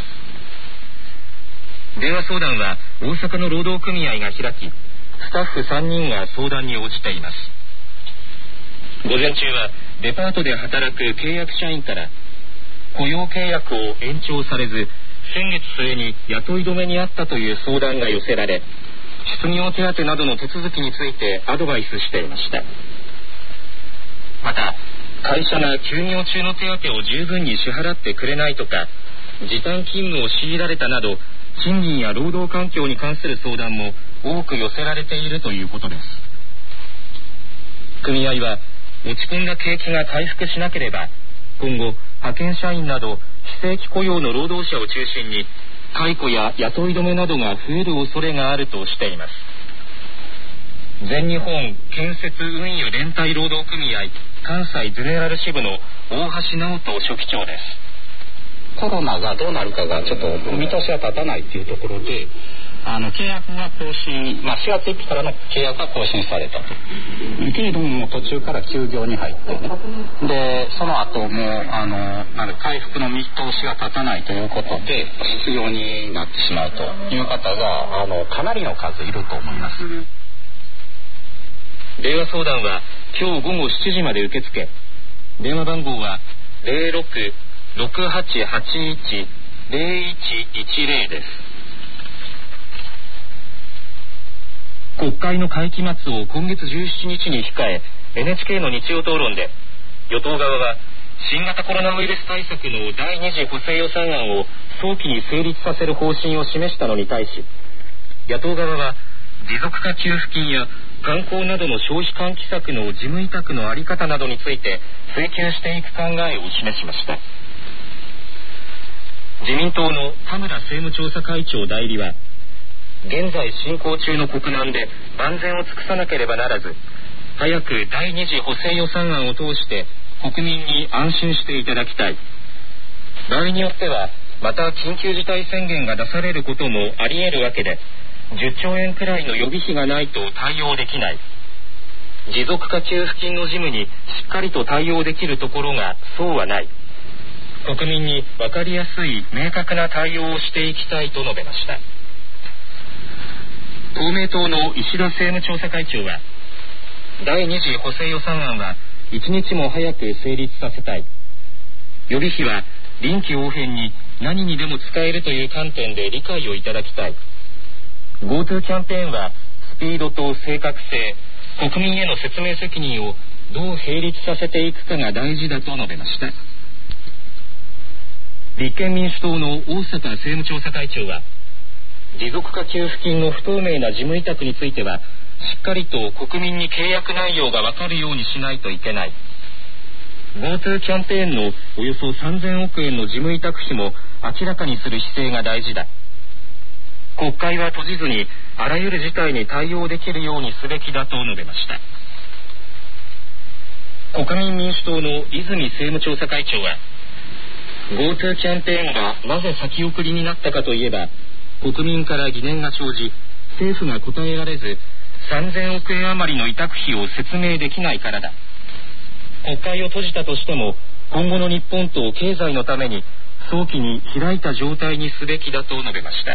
電話相談は大阪の労働組合が開き、スタッフさんにんが相談に応じています。午前中はデパートで働く契約社員から雇用契約を延長されず、先月末に雇い止めにあったという相談が寄せられ、失業手当などの手続きについてアドバイスしていました。また、会社が休業中の手当を十分に支払ってくれないとか、時短勤務を強いられたなど、賃金や労働環境に関する相談も多く寄せられているということです。組合は、落ち込んだ景気が回復しなければ、今後派遣社員など非正規雇用の労働者を中心に解雇や雇い止めなどが増える恐れがあるとしています。全日本建設運輸連帯労働組合関西ゼネラル支部の大橋直人書記長です。 コロナがどうなるかがちょっと見通しが立たないというところで、あの契約が更新、まあ、しがついっかからの契約が更新されたと。けれども途中から休業に入ってね、でその後もあのなんで回復の見通しが立たないということで失業になってしまうという方があのかなりの数いると思います。 電話相談は今日午後しちじまで受け付け、電話番号は ゼロろく ろくはちはちいち ゼロいちいちゼロ です。国会の会期末を今月じゅうしちにちに控え、 エヌエイチケー の日曜討論で与党側は新型コロナウイルス対策のだいに次補正予算案を早期に成立させる方針を示したのに対し、野党側は持続化給付金や観光などの消費喚起策の事務委託の在り方などについて追及していく考えを示しました。自民党の田村政務調査会長代理は、現在進行中の国難で万全を尽くさなければならず、早くだいに次補正予算案を通して国民に安心していただきたい。場合によってはまた緊急事態宣言が出されることもあり得るわけで、じゅっちょうえんくらいの予備費がないと対応できない。持続化給付金の事務にしっかりと対応できるところがそうはない。国民に分かりやすい明確な対応をしていきたいと述べました。公明党の石田政務調査会長は、だいに次補正予算案はいちにちも早く成立させたい。予備費は臨機応変に何にでも使えるという観点で理解をいただきたい。 GoTo キャンペーンはスピードと正確性、国民への説明責任をどう並立させていくかが大事だと述べました。立憲民主党の大阪政務調査会長は、持続化給付金の不透明な事務委託についてはしっかりと国民に契約内容が分かるようにしないといけない。 GoTo キャンペーンのおよそさんぜんおくえんの事務委託費も明らかにする姿勢が大事だ。国会は閉じずにあらゆる事態に対応できるようにすべきだと述べました。国民民主党の泉政務調査会長は、 GoTo キャンペーンがなぜ先送りになったかといえば、国民から疑念が生じ、政府が答えられずさんぜんおくえん余りの委託費を説明できないからだ。国会を閉じたとしても今後の日本と経済のために早期に開いた状態にすべきだと述べました。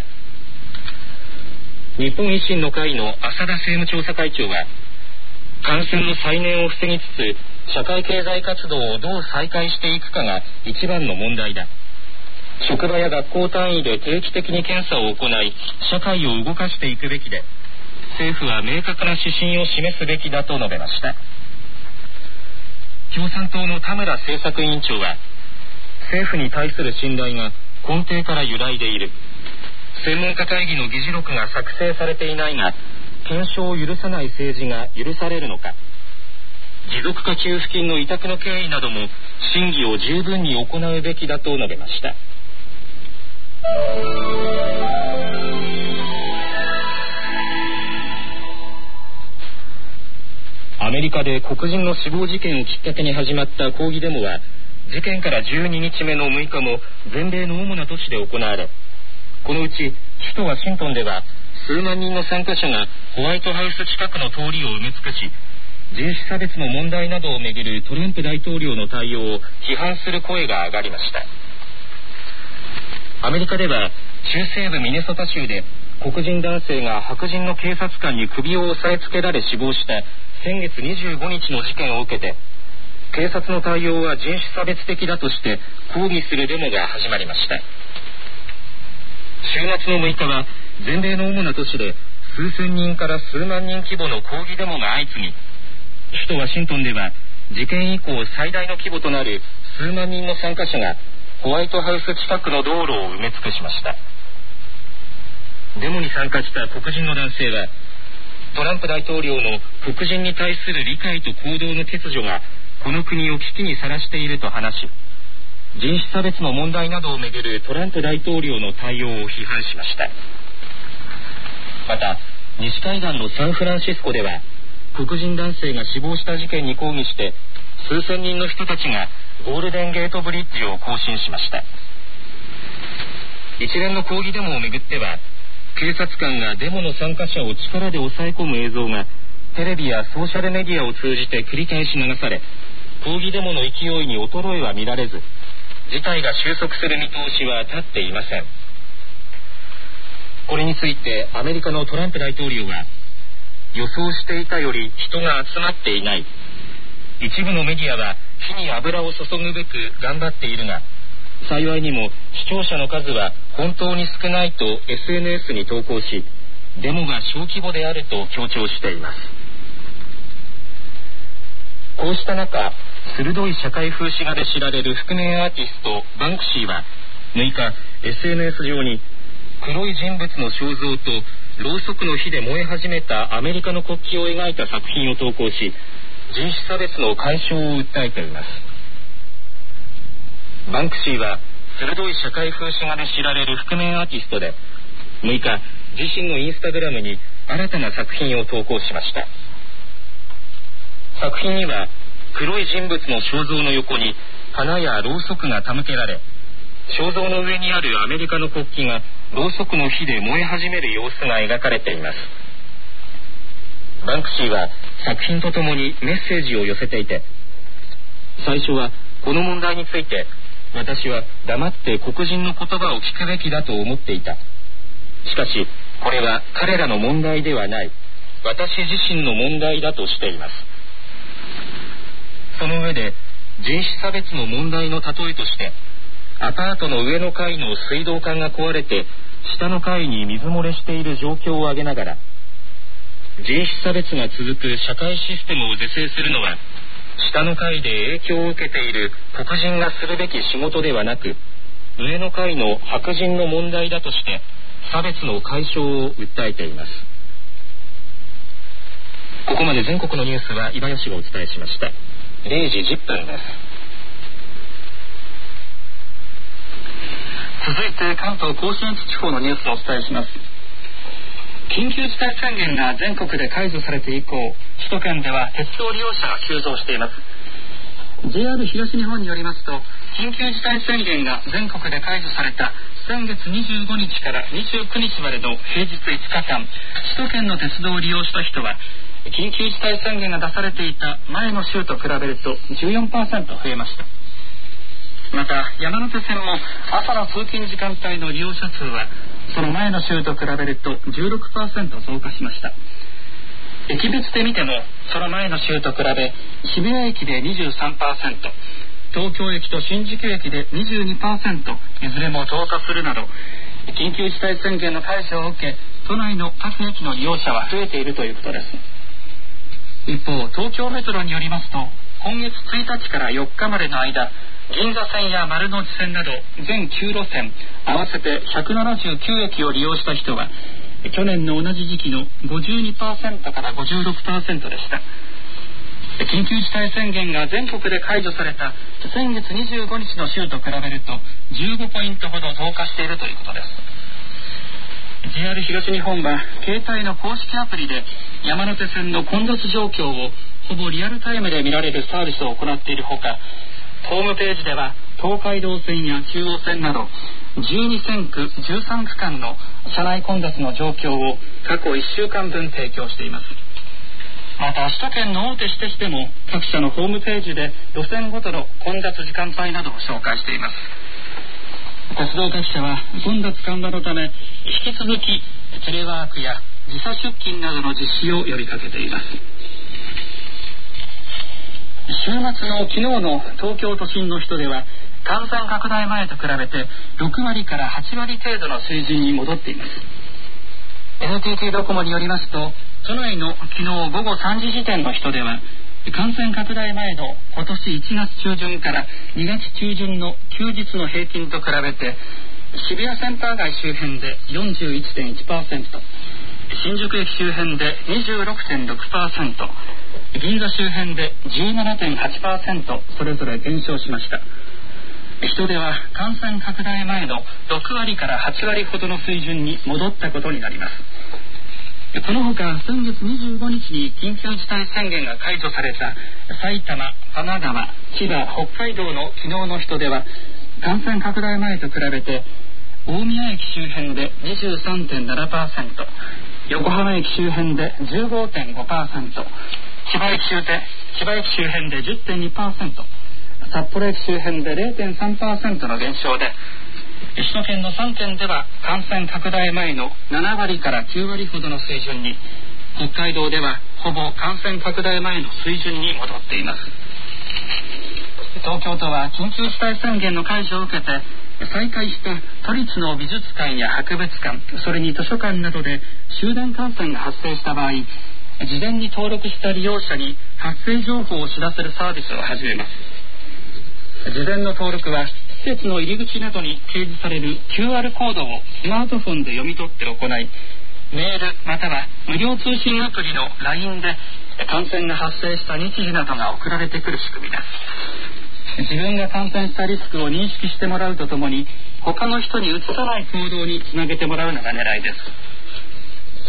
日本維新の会の浅田政務調査会長は、感染の再燃を防ぎつつ社会経済活動をどう再開していくかが一番の問題だ。職場や学校単位で定期的に検査を行い社会を動かしていくべきで、政府は明確な指針を示すべきだと述べました。共産党の田村政策委員長は、政府に対する信頼が根底から揺らいでいる。専門家会議の議事録が作成されていないが、検証を許さない政治が許されるのか。持続化給付金の委託の経緯なども審議を十分に行うべきだと述べました。 アメリカで黒人の死亡事件をきっかけに始まった抗議デモは、事件からじゅうににちめのむいかも全米の主な都市で行われ、このうち首都ワシントンでは数万人の参加者がホワイトハウス近くの通りを埋め尽くし、人種差別の問題などをめぐるトランプ大統領の対応を批判する声が上がりました。アメリカでは中西部ミネソタ州で黒人男性が白人の警察官に首を押さえつけられ死亡した先月にじゅうごにちの事件を受けて、警察の対応は人種差別的だとして抗議するデモが始まりました。週末のむいかは全米の主な都市で数千人から数万人規模の抗議デモが相次ぎ、首都ワシントンでは事件以降最大の規模となる数万人の参加者がホワイトハウス近くの道路を埋め尽くしました。デモに参加した黒人の男性は、トランプ大統領の黒人に対する理解と行動の欠如がこの国を危機にさらしていると話し、人種差別の問題などをめぐるトランプ大統領の対応を批判しました。また西海岸のサンフランシスコでは、黒人男性が死亡した事件に抗議して数千人の人たちがゴールデンゲートブリッジを行進しました。一連の抗議デモをめぐっては、警察官がデモの参加者を力で抑え込む映像がテレビやソーシャルメディアを通じて繰り返し流され、抗議デモの勢いに衰えは見られず、事態が収束する見通しは立っていません。これについてアメリカのトランプ大統領は、予想していたより人が集まっていない、一部のメディアは火に油を注ぐべく頑張っているが、幸いにも視聴者の数は本当に少ないと エスエヌエス に投稿し、デモが小規模であると強調しています。こうした中、鋭い社会風刺画で知られる覆面アーティストバンクシーはむいか エスエヌエス 上に黒い人物の肖像とろうそくの火で燃え始めたアメリカの国旗を描いた作品を投稿し、人種差別の解消を訴えています。バンクシーは鋭い社会風刺画で知られる覆面アーティストで、むいか自身のインスタグラムに新たな作品を投稿しました。作品には黒い人物の肖像の横に花やろうそくが手向けられ、肖像の上にあるアメリカの国旗がろうそくの火で燃え始める様子が描かれています。バンクシーは作品とともにメッセージを寄せていて、最初はこの問題について、私は黙って黒人の言葉を聞くべきだと思っていた。しかしこれは彼らの問題ではない、私自身の問題だとしています。その上で、人種差別の問題の例えとして、アパートの上の階の水道管が壊れて下の階に水漏れしている状況を挙げながら、人種差別が続く社会システムを是正するのは下の階で影響を受けている黒人がするべき仕事ではなく、上の階の白人の問題だとして差別の解消を訴えています。ここまで全国のニュースは岩吉がお伝えしました。れいじじゅっぷんです。 続いて関東甲信越地方のニュースをお伝えします。緊急事態宣言が全国で解除されて以降、首都圏では鉄道利用者が急増しています。 ジェイアール 東日本によりますと、緊急事態宣言が全国で解除された先月にじゅうごにちからにじゅうくにちまでの平日いつかかん、首都圏の鉄道を利用した人は緊急事態宣言が出されていた前の週と比べると じゅうよんパーセント 増えました。また山手線も朝の通勤時間帯の利用者数はその前の週と比べると じゅうろくパーセント 増加しました。駅別で見てもその前の週と比べ、渋谷駅で にじゅうさんパーセント、 東京駅と新宿駅で にじゅうにパーセント、 いずれも増加するなど、緊急事態宣言の解除を受け、都内の各駅の利用者は増えているということです。一方、東京メトロによりますと、今月ついたちからよっかまでの間、銀座線や丸ノ内線など全きゅう路線合わせてひゃくななじゅうきゅうえきを利用した人は去年の同じ時期の ごじゅうにパーセント から ごじゅうろくパーセント でした。緊急事態宣言が全国で解除された先月にじゅうごにちの週と比べるとじゅうごポイントほど増加しているということです。 ジェイアール 東日本は携帯の公式アプリで山手線の混雑状況をほぼリアルタイムで見られるサービスを行っているほか、ホームページでは東海道線や中央線などじゅうにせんくじゅうさんくかんの車内混雑の状況を過去いっしゅうかんぶん提供しています。また首都圏の大手私鉄でも各社のホームページで路線ごとの混雑時間帯などを紹介しています。鉄道各社は混雑緩和のため引き続きテレワークや時差出勤などの実施を呼びかけています。週末の昨日の東京都心の人出は感染拡大前と比べてろくわりからはちわり程度の水準に戻っています。 エヌティーティー ドコモによりますと、都内の昨日午後さんじ時点の人出は感染拡大前の今年いちがつちゅうじゅんからにがつちゅうじゅんの休日の平均と比べて、渋谷センター街周辺で よんじゅういってんいちパーセント、新宿駅周辺で にじゅうろくてんろくパーセント、銀座周辺で じゅうななてんはちパーセント それぞれ減少しました。人出は感染拡大前のろくわりからはちわりほどの水準に戻ったことになります。このほか先月にじゅうごにちに緊急事態宣言が解除された埼玉、神奈川、千葉、北海道の昨日の人出は感染拡大前と比べて大宮駅周辺で にじゅうさんてんななパーセント、横浜駅周辺で じゅうごてんごパーセント、千葉駅周辺千葉駅周辺で じゅってんにパーセント、札幌駅周辺で れいてんさんパーセント の減少で、首都圏のさんけんでは感染拡大前のななわりからきゅうわりほどの水準に、北海道ではほぼ感染拡大前の水準に戻っています。東京都は緊急事態宣言の解除を受けて再開した都立の美術館や博物館、それに図書館などで集団感染が発生した場合、事前に登録した利用者に発生情報を知らせるサービスを始めます。事前の登録は施設の入り口などに掲示される キューアール コードをスマートフォンで読み取って行い、メールまたは無料通信アプリの ライン で感染が発生した日時などが送られてくる仕組みです。自分が感染したリスクを認識してもらうとともに、他の人にうつさない行動につなげてもらうのが狙いです。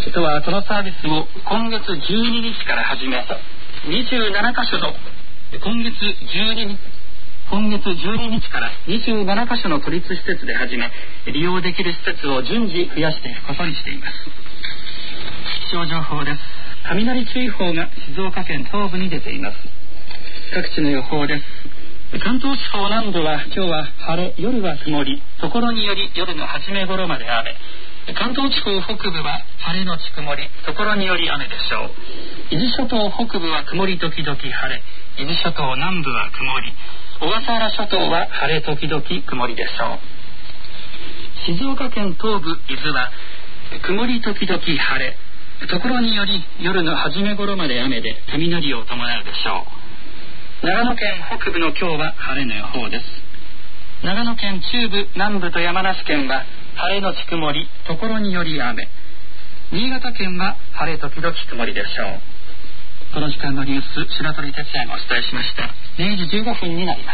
都はそのサービスを今月じゅうににちから始め、にじゅうななかしょの今月12日今月じゅうににちからにじゅうななかしょの都立施設で始め、利用できる施設を順次増やしていくことにしています。気象情報です。雷注意報が静岡県東部に出ています。各地の予報です。関東地方南部は今日は晴れ、夜は曇り、ところにより夜の初め頃まで雨。関東地方北部は晴れのち曇り、ところにより雨でしょう。伊豆諸島北部は曇り時々晴れ、伊豆諸島南部は曇り、小笠原諸島は晴れ時々曇りでしょう。静岡県東部伊豆は曇り時々晴れ、ところにより夜の初め頃まで雨で雷を伴うでしょう。長野県北部の今日は晴れの予報です。長野県中部南部と山梨県は晴れのち曇り、ところにより雨。新潟県は晴れ時々曇りでしょう。この時間のニュース、白鳥哲也がお伝えしました。れいじじゅうごふんになります。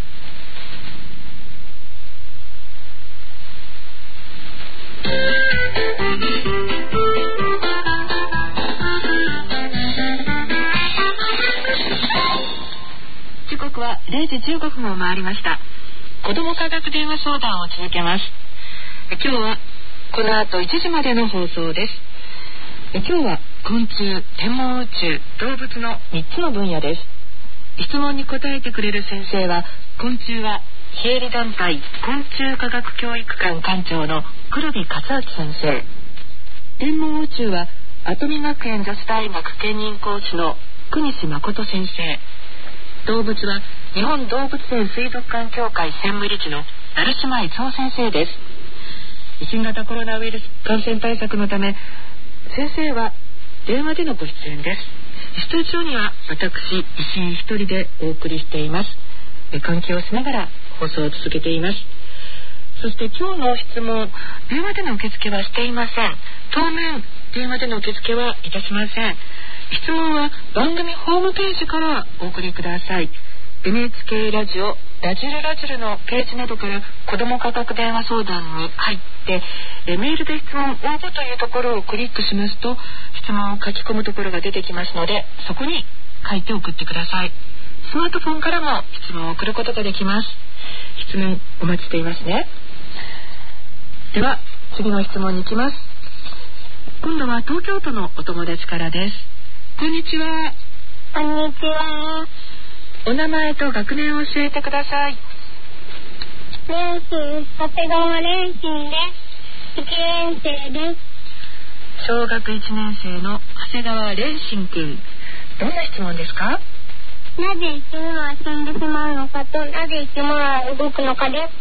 時刻はれいじじゅうごふんを回りました。子ども科学電話相談を続けます。今日はこの後いちじまでの放送です。今日は昆虫、天文宇宙、動物のみっつの分野です。質問に答えてくれる先生は、昆虫は非営利団体昆虫科学教育館館長の黒木克明先生、天文宇宙は跡見学園女子大学兼任講師の国西誠先生、動物は日本動物園水族館協会専務理事の成島逸夫先生です。新型コロナウイルス感染対策のため、先生は電話でのご出演です。スタジオには私石井一人でお送りしています。換気をしながら放送を続けています。そして今日の質問、電話での受付はしていません。当面電話での受付はいたしません。質問は番組ホームページからお送りください。 エヌエイチケー ラジオラジルラジルのページなどから子ども科学電話相談に入ってえメールで質問応募というところをクリックしますと、質問を書き込むところが出てきますので、そこに書いて送ってください。スマートフォンからも質問を送ることができます。質問お待ちしていますね。では次の質問に行きます。今度は東京都のお友達からです。こんにちは。 こんにちは。 お名前と学年を教えてください。 レンシン、長谷川レンシンです。いちねん生です。 小学いちねん生の長谷川レンシン君、どんな質問ですか？ なぜ生き物は死んでしまうのかと、なぜ生き物は動くのかです。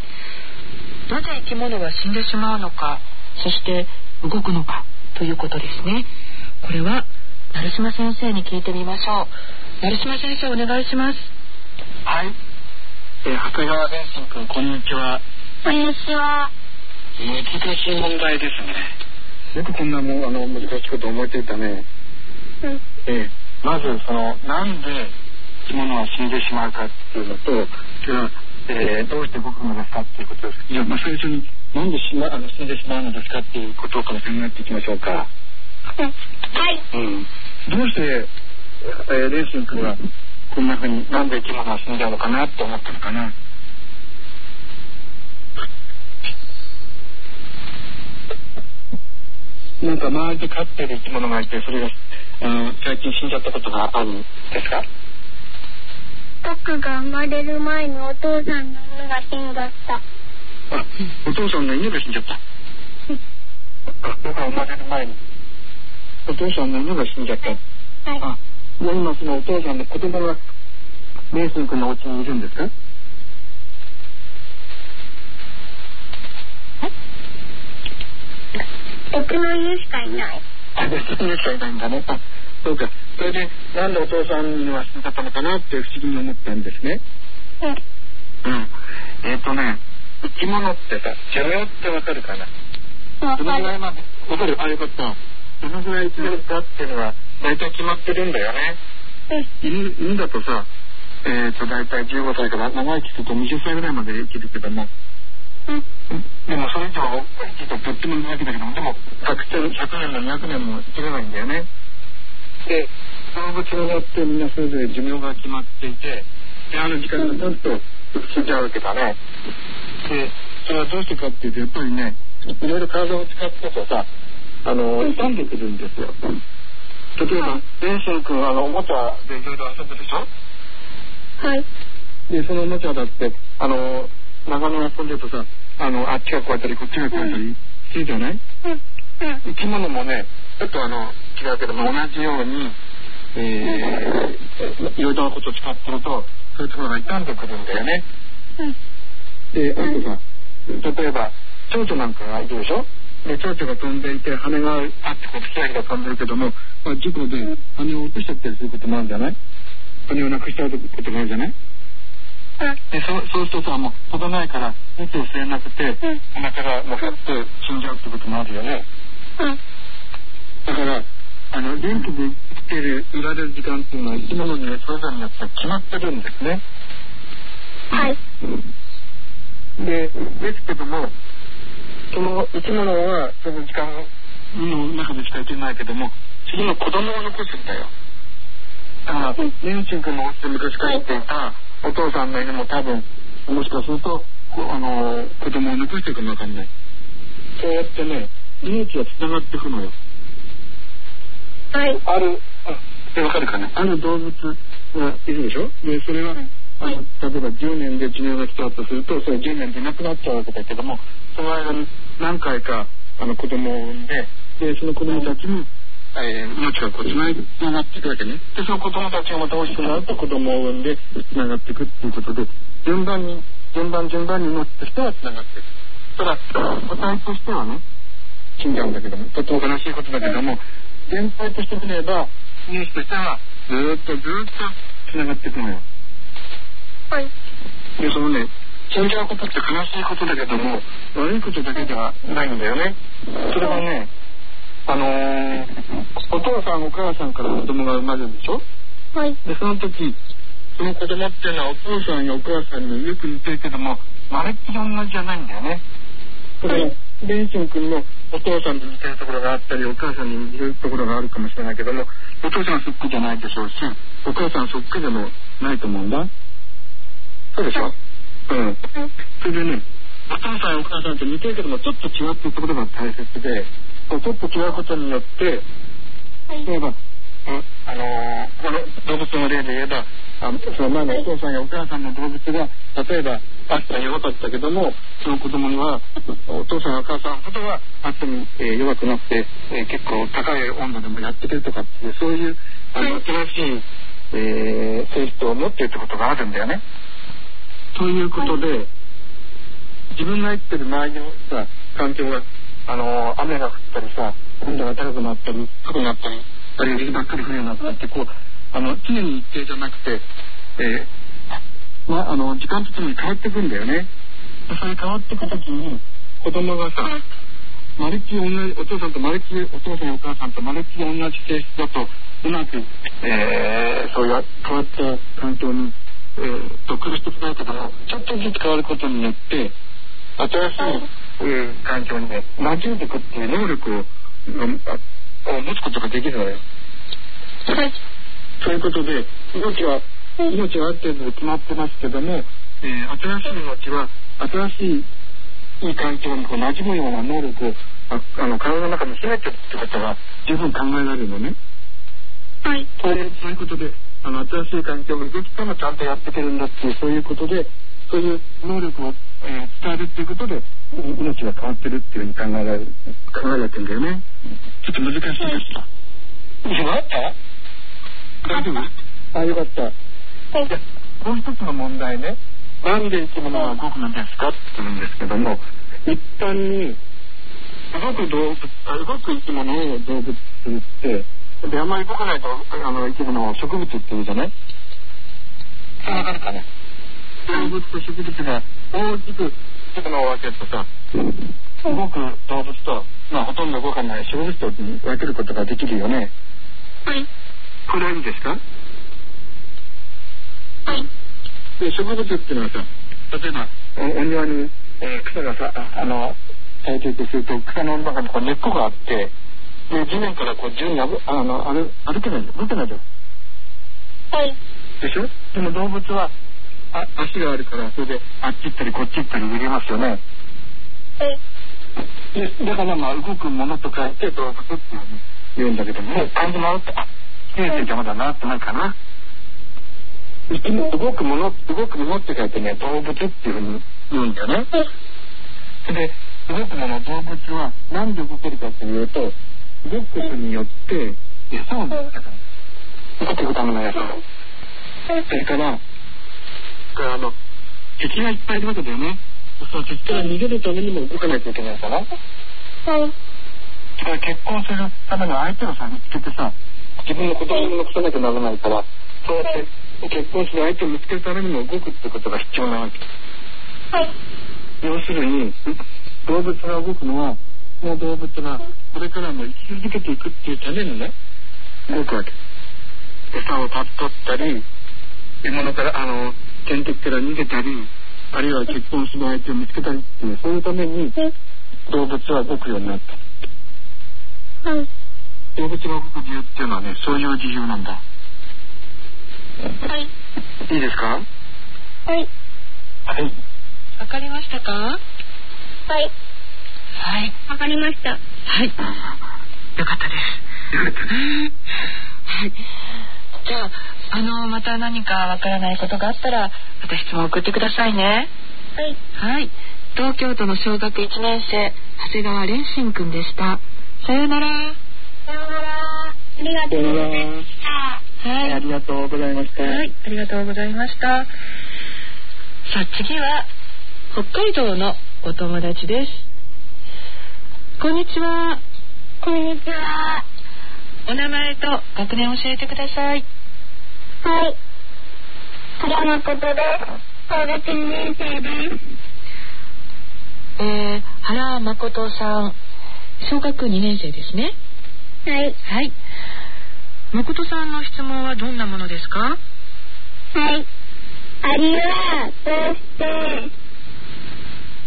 なぜ生き物は死んでしまうのか、そして動くのかということですね。これは成島先生に聞いてみましょう。成島先生、お願いします。 はい、えー、長谷川蓮心君、こんにちは。 こんにちは。 難しい問題ですね。よくこんなもんあの難しいこと思いついたね。 うん、 えー、まずそのなんで生き物は死んでしまうかっていうのと、それは、えー、どうして動くのですかっていうことです。じゃあ、まあ、最初になんで死, まあの死んでしまうのですかっていうことから考えていきましょうか。 うん、はい、 うん、どうして、えー、レンシン君はこんなふうになんで生き物は死んじゃうのかなって思ったのかな。なんか周りで飼ってる生き物がいて、それがあの最近死んじゃったことがあるんですか？ 僕が生まれる前にお父さんの犬が死んじゃった。 あ、お父さんの犬が死んじゃった。あ、僕が生まれる前にお父さんの犬が死んじゃった。はい。あ、今そのお父さんの子供がレンシン君のお家にいるんですか？ 僕の犬しかいない。 あ、別の犬しかいないんだね。あ、そうか。それでなんでお父さんの犬は死んじゃったのかなって不思議に思ったんですね。 うん。 うん。えっ、ー、とね、生き物ってさ、寿命ってわかるかな？どのぐらいまでわかる？あ、よかった。どのぐらい生きるかっていうのは大体決まってるんだよね。うん。犬、犬だとさ、えっ、ー、と大体じゅうごさいから長生きするとにじゅっさいぐらいまで生きるけども。うん、でもそれ以上生きるととっても長生きだけども、でもひゃくねんもにひゃくねんも生きれないんだよね。で、動物によってみんなそれぞれ寿命が決まっていて、であの時間が経つと死んじゃうわけだね。で、それはどうしてかっていうと、やっぱりね、いろいろ体を使ってとさ、あの傷んでくるんですよ。例えばレンシン君はあのおもちゃでいろいろ遊ぶでしょ。 はい。 でそのおもちゃだってあの長野遊んでるとさ、あのあっちがこうやったりこっちがこうやったりするじゃない。 うんうん、 生き物もねちょっとあの違うけども同じように、えー、いろいろなことを使ってるとそういうところが傷んでくるんだよね。 うん、 であとさ、例えば蝶々なんかがいるでしょ。で蝶々が飛んでいて羽があってこうキラキラ飛んでるけども、まあ、事故で羽を落としちゃったりすることもあるんじゃない。羽をなくしちゃうこともあるじゃない。で そ, そうするとさもう飛ばないから息を吸えなくて、うん、お腹がもうふって死んじゃうってこともあるよね。 うん、 だからあの元気で生きてるいられる時間っていうのは生き物にそれぞれによって決まってるんですね。 はい。 でですけどもその生き物はその時間の中でしか生きないけども次の子供を残すんだよ。だからレンシン君のお家で昔から言っていた、はい、お父さんの犬も多分もしかするとあの子供を残していくかもわかんない。そうやってね命がつながっていくのよ。 はい。 あるあわかるかな。ある動物がいるでしょ。でそれは、はい、あの例えばじゅうねんで寿命が来たとするとそれじゅうねんでいなくなっちゃうわけだけども、その間に何回かあの子供を産んで、でその子供たちに、えー、命がこうつながっていくわけね。でその子供たちがまた大きくなると子供を産んでつながっていくっていうことで順番に順番順番に命としてはつながっていく。ただ個体としてはね死んじゃうんだけども、とても悲しいことだけども、全体として見れば命としてはずーっとずーっとつながっていくのよ。 はい。 でそのね死んじゃうことって悲しいことだけども悪いことだけではないんだよね。それはねあのー、お父さんお母さんから子供が生まれるでしょ。 はい。 でその時その子供っていうのはお父さんやお母さんによく似てるけどもまるっきり同じじゃないんだよね。それ、はい、 蓮心君のお父さんに似てるところがあったり、お母さんに似てるところがあるかもしれないけども、お父さんそっくりじゃないでしょうし、お母さんそっくりでもないと思うんだ。そうでしょ。うん。それでね、お父さんお母さんって似てるけどもちょっと違うっていうところが大切で、ちょっと違うことによって、例えば、あのー、この動物の例で言えば、あその前のお父さんやお母さんの動物が例えば暑さに弱かったけども、その子供にはお父さんやお母さんほどは暑さに、えー、弱くなって、えー、結構高い温度でもやっていけるとかっていう、そういうあの新しい、えー、性質を持っているってことがあるんだよね。ということで、自分が生きてる周りのさ環境が、あのー、雨が降ったりさ、温度が高くなったり高くなったり、あるいは水ばっかり降るようになったりって、こうあの常に一定じゃなくて、えーまあ、あの時間とともに変わっていくんだよね。それ変わっていくときに子供がさ、まるっきり同じ、お父さんとまるっきりお父さんやお母さんとまるっきり同じ性質だとうまく、えー、そういう変わった環境に、えー、と苦しくないけども、ちょっとずつ変わることによって新しい、えー、環境にね馴染んでいくっていう能力を、うんを持つことができるのよ。はい。そういうことで、命は、命はある程度決まってますけども、えー、新しい命は、新しいいい環境にこう馴染むような能力を、ああの体の中に秘めてるってことが十分考えられるのね。はい。そういう、そういうことで、あの、新しい環境ができたらちゃんとやっていけるんだっていう、そういうことで、そういう能力を、えー、伝えるっていうことで、命が変わってるっていうふうに考えられる、考えられてるんだよね。ちょっと難しいですか。分かった？大丈夫？あ、よかった。はい。じゃあ、もう一つの問題ね。なんで生き物は動くのですかって言うんですけども、一般に動く動物、動く生き物を動物って言って、で、あんまり動かないとあの生き物を植物って言うじゃない？そうわかるかね？動物と植物が大きく生き物を分けるとさ、動く動物と、まあ、ほとんど動かない植物とに分けることができるよね。はい。これはいいですか？はい。で、植物っていうのはさ、例えば お, お庭に、えー、草がさ、あの生えていくとすると、草の中にこう根っこがあって、で地面からこう順にあぶあの歩歩けないじゃん、動けないじゃん。はい。でしょ？でも動物はあ足があるから、それであっち行ったりこっち行ったり逃げますよね。はい。でだからまあ動くものと書いて動物っていうふうに言うんだけども、漢字もあって、あ、切れて邪魔だなってないかな。動くもの、動くものって書いてね、動物っていうふうに言うんだよね。それで動くもの、動物は何で動けるかというと、動くことによって餌を見つけたの。生きていくための餌を。それから、あの敵がいっぱいいるわけだよね。その敵から逃げるためにも動かないといけないから。はい。だから結婚するための相手をさ見つけてさ、自分の子供を残さなきゃならないから、そうやって結婚する相手を見つけるためにも動くってことが必要なわけ。はい。要するに動物が動くのは、その動物がこれからも生き続けていくっていうためにね、動くわけ。餌を取ったり、獲物からあの天敵から逃げたり、あるいは結婚する相手を見つけたりっていう、そういうために動物は動くようになった。はい。動物が動く理由っていうのはね、そういう理由なんだ。はい。いいですか？はい。はい。 わかりましたか？はい。はい。 わかりました。はい。 よかったです。 よかったです。 はい。じゃあ、あのまた何かわからないことがあったら、また質問を送ってくださいね。はい。はい。東京都の小学いちねん生、長谷川蓮心くんでした。さようなら。 さようなら。ありがとうございました。 はい。 ありがとうございました。 はい。ありがとうございました。さあ次は北海道のお友達です。こんにちは。 こんにちは。 お名前と学年を教えてください。 はい。原誠です。小学にねん生です。 えー、原誠さん、小学にねん生ですね。 はい。 はい。誠さんの質問はどんなものですか？ はい。アリはどうして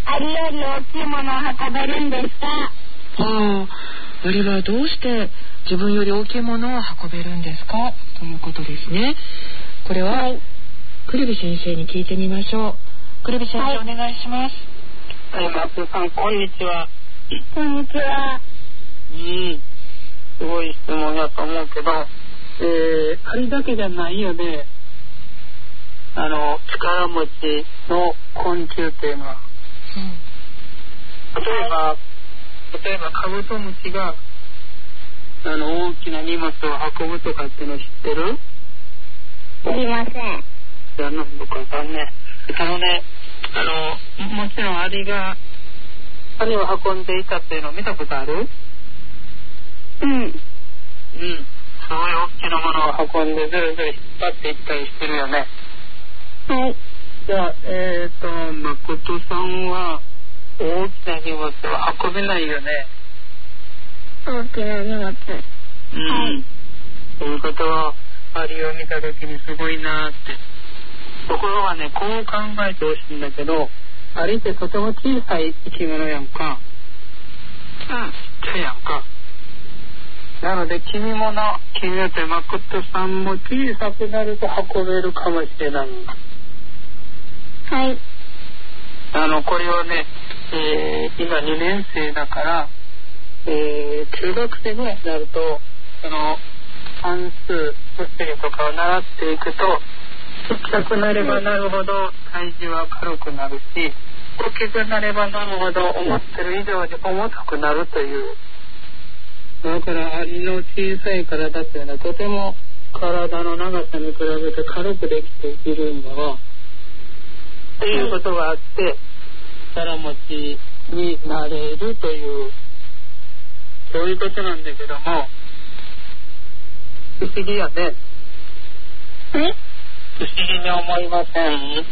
アリより大きいものを運べるんですか？ ああ、アリはどうして自分より大きいものを運べるんですかということですね。これは、はい、クルビ先生に聞いてみましょう。クルビ先生、はい、お願いします。 はい、松尾さん、こんにちは。 こんにちは。 うん、すごい質問だと思うけど、えー、アリだけじゃないよね。あの力持ちの昆虫っていうのは、うん、例えば例えばカブトムシがあの大きな荷物を運ぶとかっていうの知ってる？ 知りません。 じゃあなんとかわかんねえ。あのね、あのもちろんアリが種を運んでいたっていうのを見たことある？ うん。うん。 すごい大きなものを運んでずるずる引っ張っていったりしてるよね。 はい。 じゃあ、えっと、誠さんは大きな荷物を運べないよね。 大きな荷物。うん。はい。 そういうことは、アリを見たときにすごいなーって。ところがね、こう考えてほしいんだけど、アリってとても小さい生き物やんか。 うん。ちっちゃいやんか。なので、君もな、君だって誠さんも小さくなると運べるかもしれないんだ。 はい。 あのこれをね、えー、今にねん生だから、えー、中学生ぐらいになるとその算数物理とかを習っていくとちっちゃくなればなるほど体重は軽くなるし、大きくなればなるほど思ってる以上に重たくなるという。だからアリの小さい体というのはとても体の長さに比べて軽くできているんだわ。ということがあって力持ちになれるというそういうことなんだけども、不思議やね。 え？ 不思議に思いません？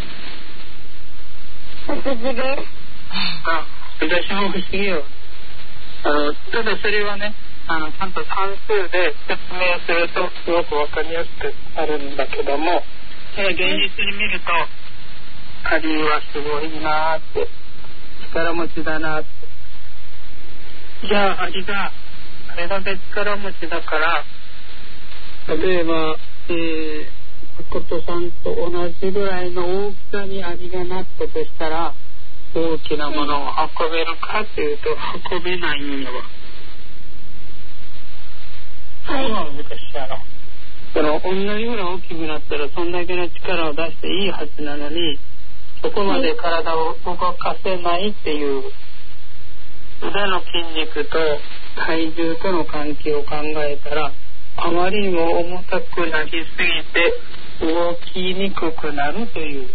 不思議です。 あ、私も不思議よ。あのただそれはね、あのちゃんと算数で説明するとすごくわかりやすくなるんだけども、ただ現実に見るとアリはすごいなーって力持ちだなって。じゃあアリがあれだけ力持ちだから例えば、えー、誠さんと同じぐらいの大きさにアリがなったとしたら大きなものを運べるかというと運べないんだわ。そうは難しいやろ。その同じぐらい大きくなったらそんだけの力を出していいはずなのにそこまで体を動かせないっていう腕の筋肉と体重との関係を考えたらあまりにも重たくなりすぎて動きにくくなるという、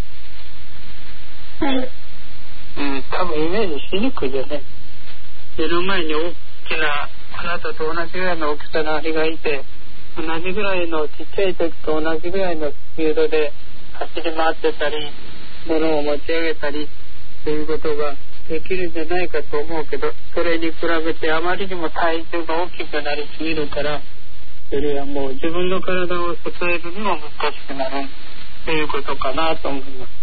うん、多分イメージしにくいよね。目の前に大きなあなたと同じぐらいの大きさのアリがいて同じぐらいのちっちゃい時と同じぐらいのスピードで走り回ってたり物を持ち上げたりということができるんじゃないかと思うけど、それに比べてあまりにも体重が大きくなりすぎるからそれはもう自分の体を支えるにも難しくなるということかなと思います。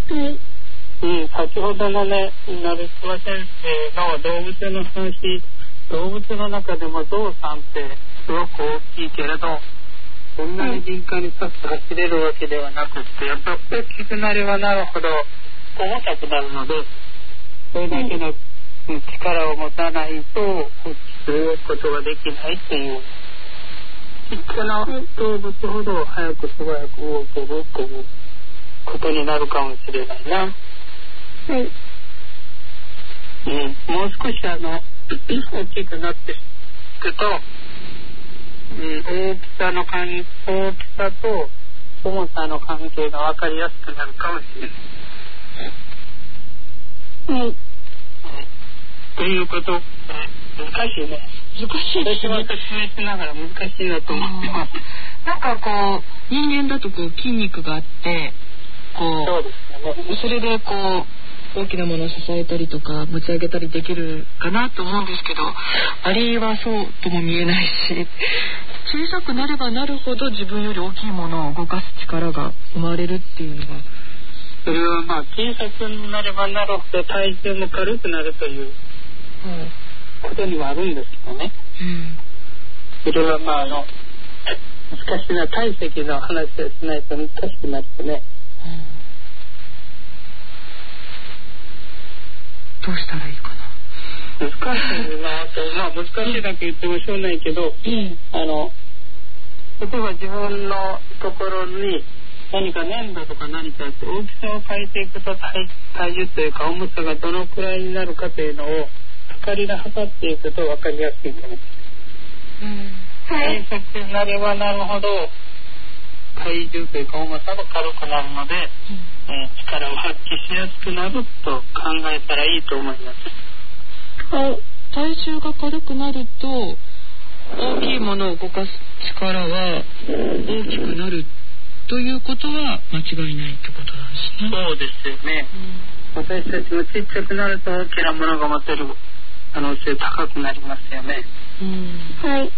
はい。 うん、先ほどのね成島先生の動物の話、動物の中でもゾウさんってすごく大きいけれどそんなに敏感にさっと走れるわけではなくってやっぱり大きくなればなるほど重たくなるのでそれだけの力を持たないと大きく動くことができないっていうちっちゃな動物ほど早く素早く動けるっていうことになるかもしれないな。 はい。 うん、もう少しあの大きくなっていくと、うん、大きさの関大きさと重さの関係が分かりやすくなるかもしれない。 はい。 ということ、難しいね。 難しいですね。 私も説明しながら難しいなと思ってます。 なんかこう人間だとこう筋肉があってこう、 そうですね、 それでこう大きなものを支えたりとか持ち上げたりできるかなと思うんですけど、アリはそうとも見えないし、小さくなればなるほど自分より大きいものを動かす力が生まれるっていうのがそれはまあ小さくなればなるほど体重も軽くなるということにはあるんですけどね、うん、それはまああの難しいな、体積の話をしないと難しくなってね、 うん、どうしたらいいかな。 難しいなと、まあ難しいだけ言ってもしょうがないけど、うん、あの例えば自分のところに何か粘土とか何かあって大きさを変えていくと 体, 体重というか重さがどのくらいになるかというのを測りで測っていくと分かりやすいと思います、うん、小さくなればなるほど体重というか重さが軽くなるので、うんえー、力を発揮しやすくなると考えたらいいと思います。 はい、体重が軽くなると大きいものを動かす力は大きくなるということは間違いないってことなんですね。 そうですよね、うん、私たちもちっちゃくなると大きなものが持てる可能性高くなりますよね、 うん、 はい。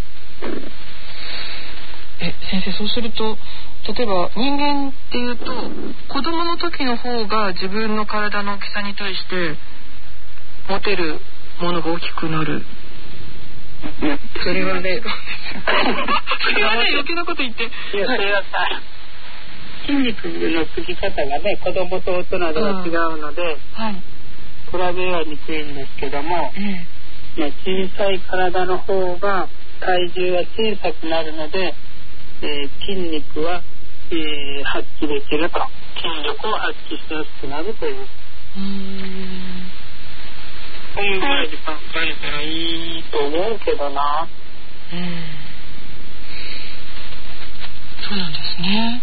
え先生、そうすると例えば人間っていうと子供の時の方が自分の体の大きさに対して持てるものが大きくなる、 うん、それはねそれはね余計なこと言って、 いやそれはさ、筋肉のつき方がね子供と大人では違うので、はい、比べはにくいんですけども、うんまあ、小さい体の方が体重は小さくなるので、えー、筋肉は、えー、発揮できると、筋力を発揮しやすくなるという、うーんそういうぐらいで考えたらいいと思うけどな。うん、 そうなんですね。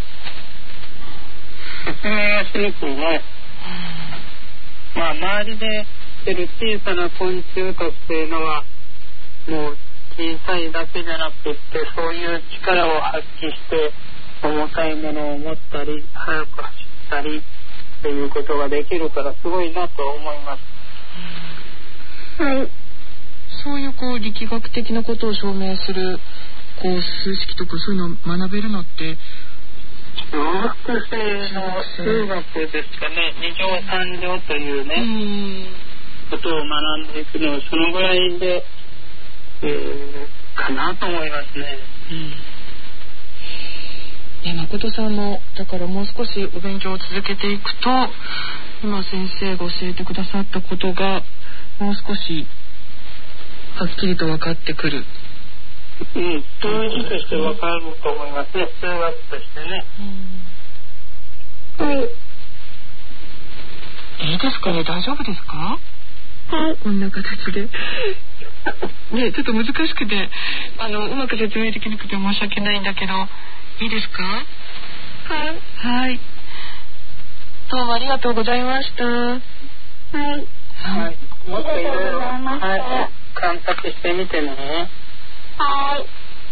説明はしにくいね。うん、まあ周りで出る小さな昆虫とっていうのはもう小さいだけじゃなくってそういう力を発揮して重たいものを持ったり速く走ったりということができるからすごいなと思います。 はい、 そういうこう力学的なことを証明するこう数式とかそういうのを学べるのって小学生の数学ですかね。二乗三乗というねことを学んでいくのはそのぐらいで、えー、かなと思いますね。 うん、誠さんもだからもう少しお勉強を続けていくと今先生が教えてくださったことがもう少しはっきりと分かってくる。 うん、数字として分かると思いますね。数学としてね。 うん、はい。 いいですかね、大丈夫ですか？はい。こんな形で。ね、ちょっと難しくてあのうまく説明できなくて申し訳ないんだけど、いいですか？ はい。 はい。どうもありがとうございました。はい。 はい。もっといろいろ、はい、観察してみてね。 はい。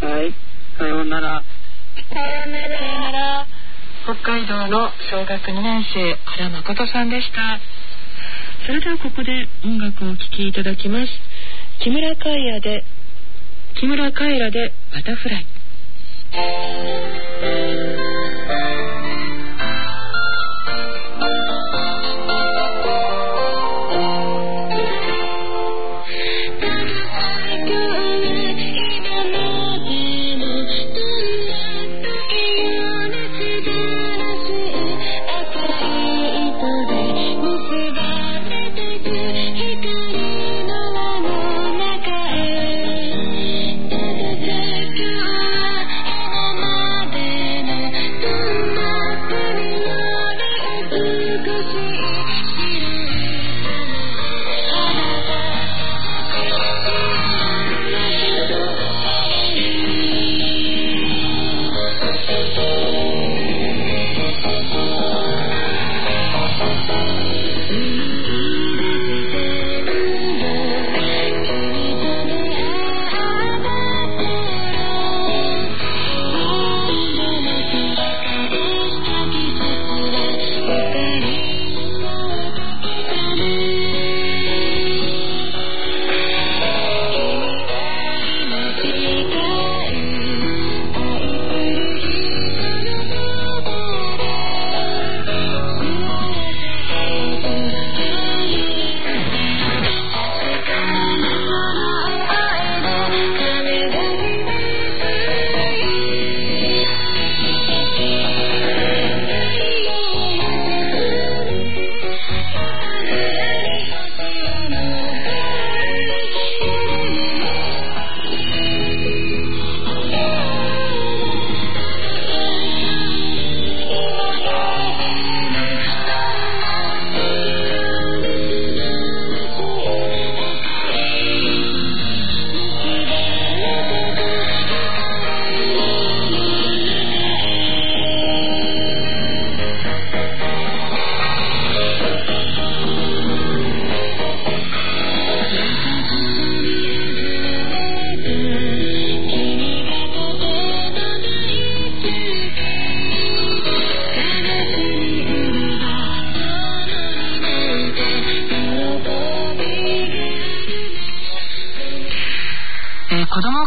はい。さようなら。 さようなら。 さようなら。北海道の小学にねん生原誠さんでした。それではここで音楽をお聴きいただきます。木村カエラで木村カエラでバタフライ。 「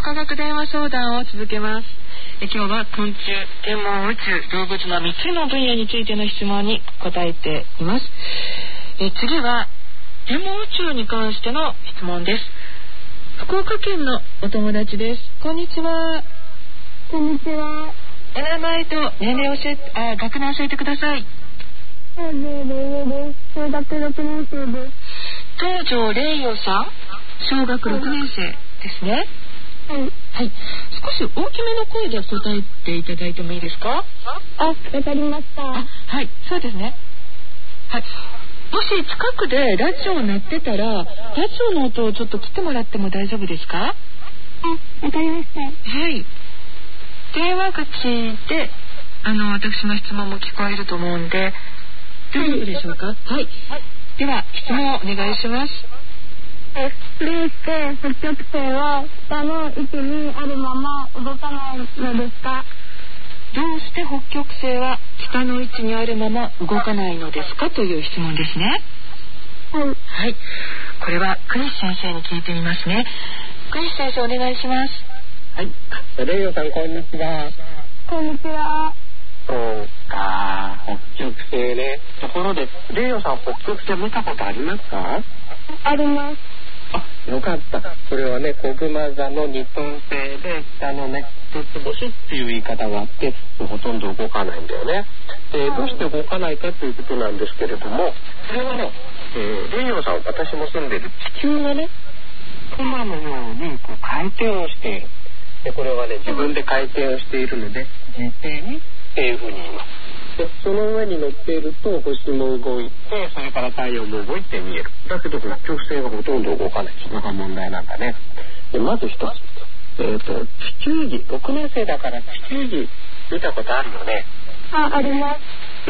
科学電話相談を続けます。え今日は昆虫、天文、宇宙、動物のみっつの分野についての質問に答えています。え次は天文宇宙に関しての質問です。福岡県のお友達です。こんにちは。 こんにちは。 お名前と年齢を教えて、あ、学年教えてください。 東條玲代です。小学ろくねん生です。 東條玲代さん、小学ろくねん生ですね。 はい。 はい。少し大きめの声で答えていただいてもいいですか？ あ、わかりました。 あ、はい、そうですね。はい。もし近くでラジオ鳴ってたら、ラジオの音をちょっと切ってもらっても大丈夫ですか？ あ、わかりました。 はい。電話口で、あの、私の質問も聞こえると思うんで、大丈夫でしょうか？はい。はい、では、質問をお願いします。 え、どうして北極星は北の位置にあるまま動かないのですか？ どうして北極星は北の位置にあるまま動かないのですかという質問ですね。 はい。 はい。これはクリス先生に聞いてみますね。クリス先生お願いします。 はい。レイヨさんこんにちは。 こんにちは。 そうか、北極星ね。ところで、レイヨさん北極星見たことありますか？ あります。 あ、よかった。それはね、子熊座の二等星で北のね、一つ星っていう言い方があって、ほとんど動かないんだよね。で、どうして動かないかということなんですけれども、それはね、えー、レイヨさん、私も住んでる地球がね、熊のようにこう回転をしている。で、これはね、自分で回転をしているので、自転にっていうふうに言います。で、その上に乗っていると星も動いて、それから太陽も動いて見える。だけど北極星がほとんど動かない。それが問題なんだね。で、まず一つ、えっと、地球儀、ろくねん生だから地球儀見たことあるよね。 あ、あります。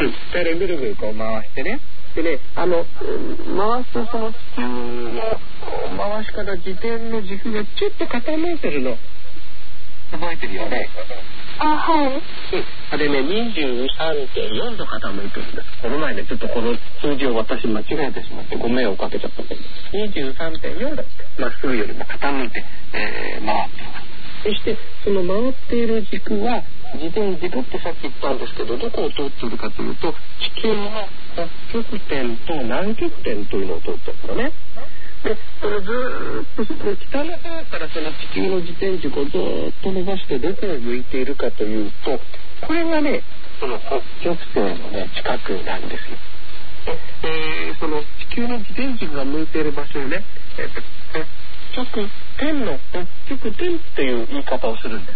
うん。それぐるぐるこう回してね。でね、あの、回すとその地球の回し方、自転の軸がちょっと傾いてるの。覚えてるよね。 あ、はい。うん。 あれね、にじゅうさんてんよんど傾いてるんです。この前ね、ちょっとこの数字を私間違えてしまってご迷惑をかけちゃったけど、にじゅうさんてんよんど、まっすぐよりも傾いて、えー、回っています。そして、その回っている軸は、自転軸ってさっき言ったんですけど、どこを通っているかというと、地球の北極点と南極点というのを通っているのね。で、それずーっとその北の方からその地球の自転軸をずーっと伸ばしてどこを向いているかというと、これがね、その北極星のね、近くなんですよ。で、えー、その地球の自転軸が向いている場所をね、えー、北極点の北極点っていう言い方をするんです。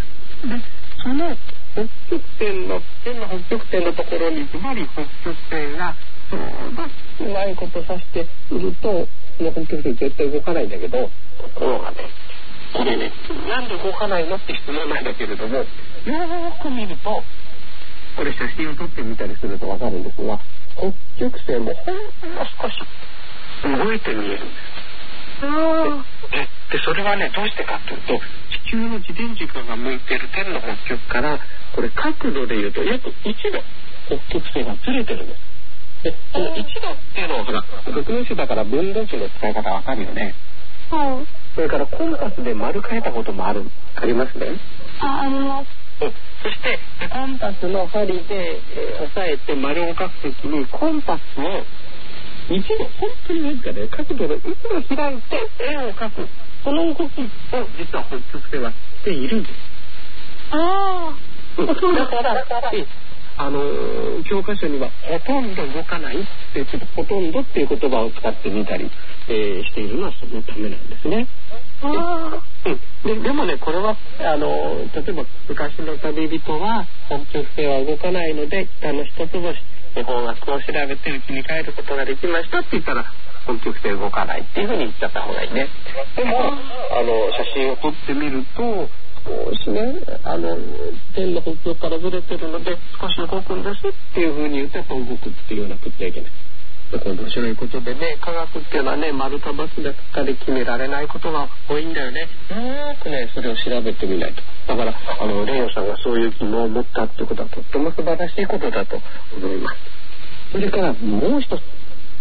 で、その北極点の、点の北極点のところに、つまり北極星が、そうだ、うまいことさしていると、その北極星絶対動かないんだけど、ところがね、これね、なんで動かないのって質問なんだけれども、よーく見ると、これ写真を撮ってみたりするとわかるんですが、北極星もほんの少し動いて見えるんです。で, でそれはね、どうしてかというと、地球の自転軸が向いている天の北極からこれ角度でいうと約いちど北極星がずれてるんです。でそのいちどっていうのはほらろくねん生だから分度器の使い方わかるよね。 はい。 それからコンパスで丸変えたこともあるありますね。 あ、あります。 うん、そしてコンパスの針で、えー、押さえて丸を描くときにコンパスを一度本当にわずかで角度がいくら開いて円を描くその動きを実は北極星はしているんです。 ああ、 うん、だからあのー、教科書にはほとんど動かないってちょっとほとんどっていう言葉を使ってみたり、えー、しているのはそのためなんですね。 あうん、で, でもねこれはあの例えば昔の旅人は北極星は動かないので北の一つ星日本がこう調べてうちに帰ることができましたって言ったら北極星動かないっていうふうに言っちゃった方がいいね。でもあの写真を撮ってみると少しねあの天の北極からずれてるので少し動くんですっていうふうに言ってやっぱ動くっていうようなことじゃいけない。これ面白いことでね、科学っていうのはね、丸か×かで決められないことが多いんだよね。よーくね、それを調べてみないと。だから、あの、レイヨさんがそういう疑問を持ったってことはとっても素晴らしいことだと思います。それからもう一つ。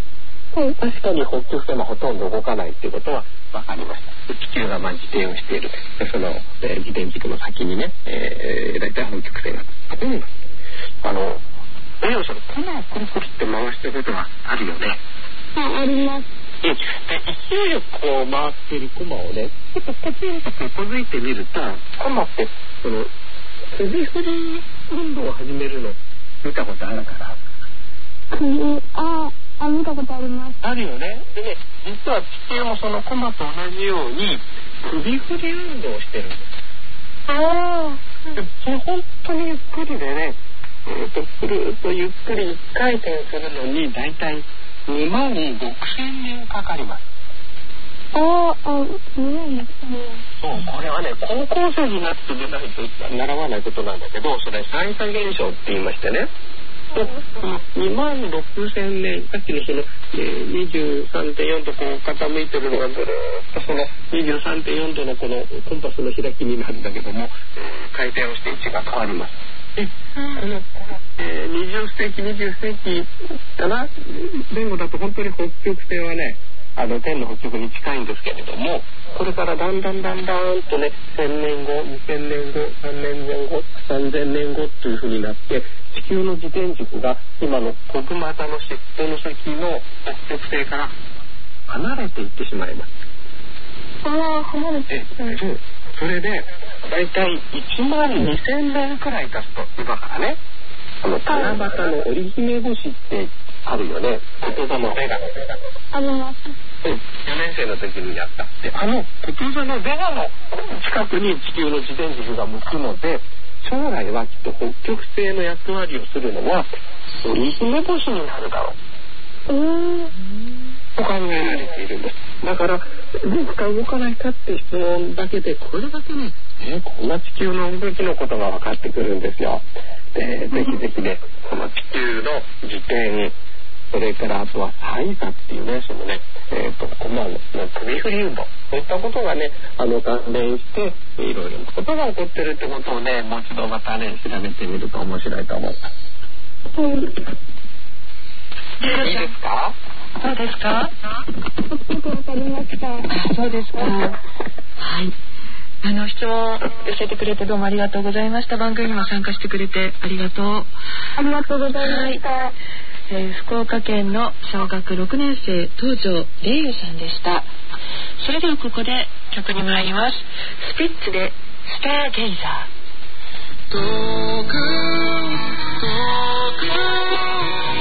はい、 確かに北極星もほとんど動かないっていうことは分かりました。地球がまあ自転をしている。でその、えー、自転軸の先にね、えー、だいたい北極星があるんだ。あの栄養素のコマをくるくるって回してることがあるよね。 あ、あります。 うん、で勢いよくこう回ってるコマをねちょっとポチンとこづいてみるとコマってその首振り運動を始めるの見たことあるから。 首ああ見たことあります。 あるよね。でね実は地球もそのコマと同じように首振り運動をしてるんです。 ああ。 でそれ本当にゆっくりでね、えー、とくるっとゆっくりいっかい転するのにだいたいにまんろくせんねんかかります。 ああ、にまんろくせんねん。 そう、これはね、高校生になって出ないと習わないことなんだけど、それ三叉現象って言いましてね。にまんろくせんねん、さっきのその、えー、にじゅうさんてんよん とこう傾いてるのがずるっとその にじゅうさんてんよん 度のこのコンパスの開きになるんだけども、回転をして位置が変わります。で、あの、えー、にじゅっせいきにじゅっせいきかな前後だと本当に北極星はねあの天の北極に近いんですけれども、これからだんだんだんだんとねせんねんごにせんねんごさんねんぜん後さんぜんねんごというふうになって地球の自転軸が今の小熊座の尻尾の先の北極星から離れていってしまいます。 ああ、離れていってしまいます。 それでだいたいいちまんにせんねんくらい経つと今からねあの七夕の織姫星ってあるよね。こと座のベガのベガあります。 うん、よねん生の時にやったであのこと座のベガの近くに地球の自転軸が向くので将来はきっと北極星の役割をするのは織姫星になるだろう。うーんと考えられているんです。だから動くか動かないかって質問だけでこれだけね、えー、こんな地球の動きのことが分かってくるんですよ。でぜひぜひねこの地球の自転それからあとは彩座っていうねそのねえっ、ー、とコマの首振り運動そういったことがねあの関連していろいろなことが起こってるってことをねもう一度またね調べてみると面白いと思います。うんいいですか？ そうですか？ よくわかりました。 そうですか。はい。あの質問寄せてくれてどうもありがとうございました。番組にも参加してくれてありがとう。 ありがとうございました。はい、 えー、福岡県の小学ろくねん生東條玲優さんでした。それではここで曲に参ります。スピッツでスターゲイザー。遠く遠く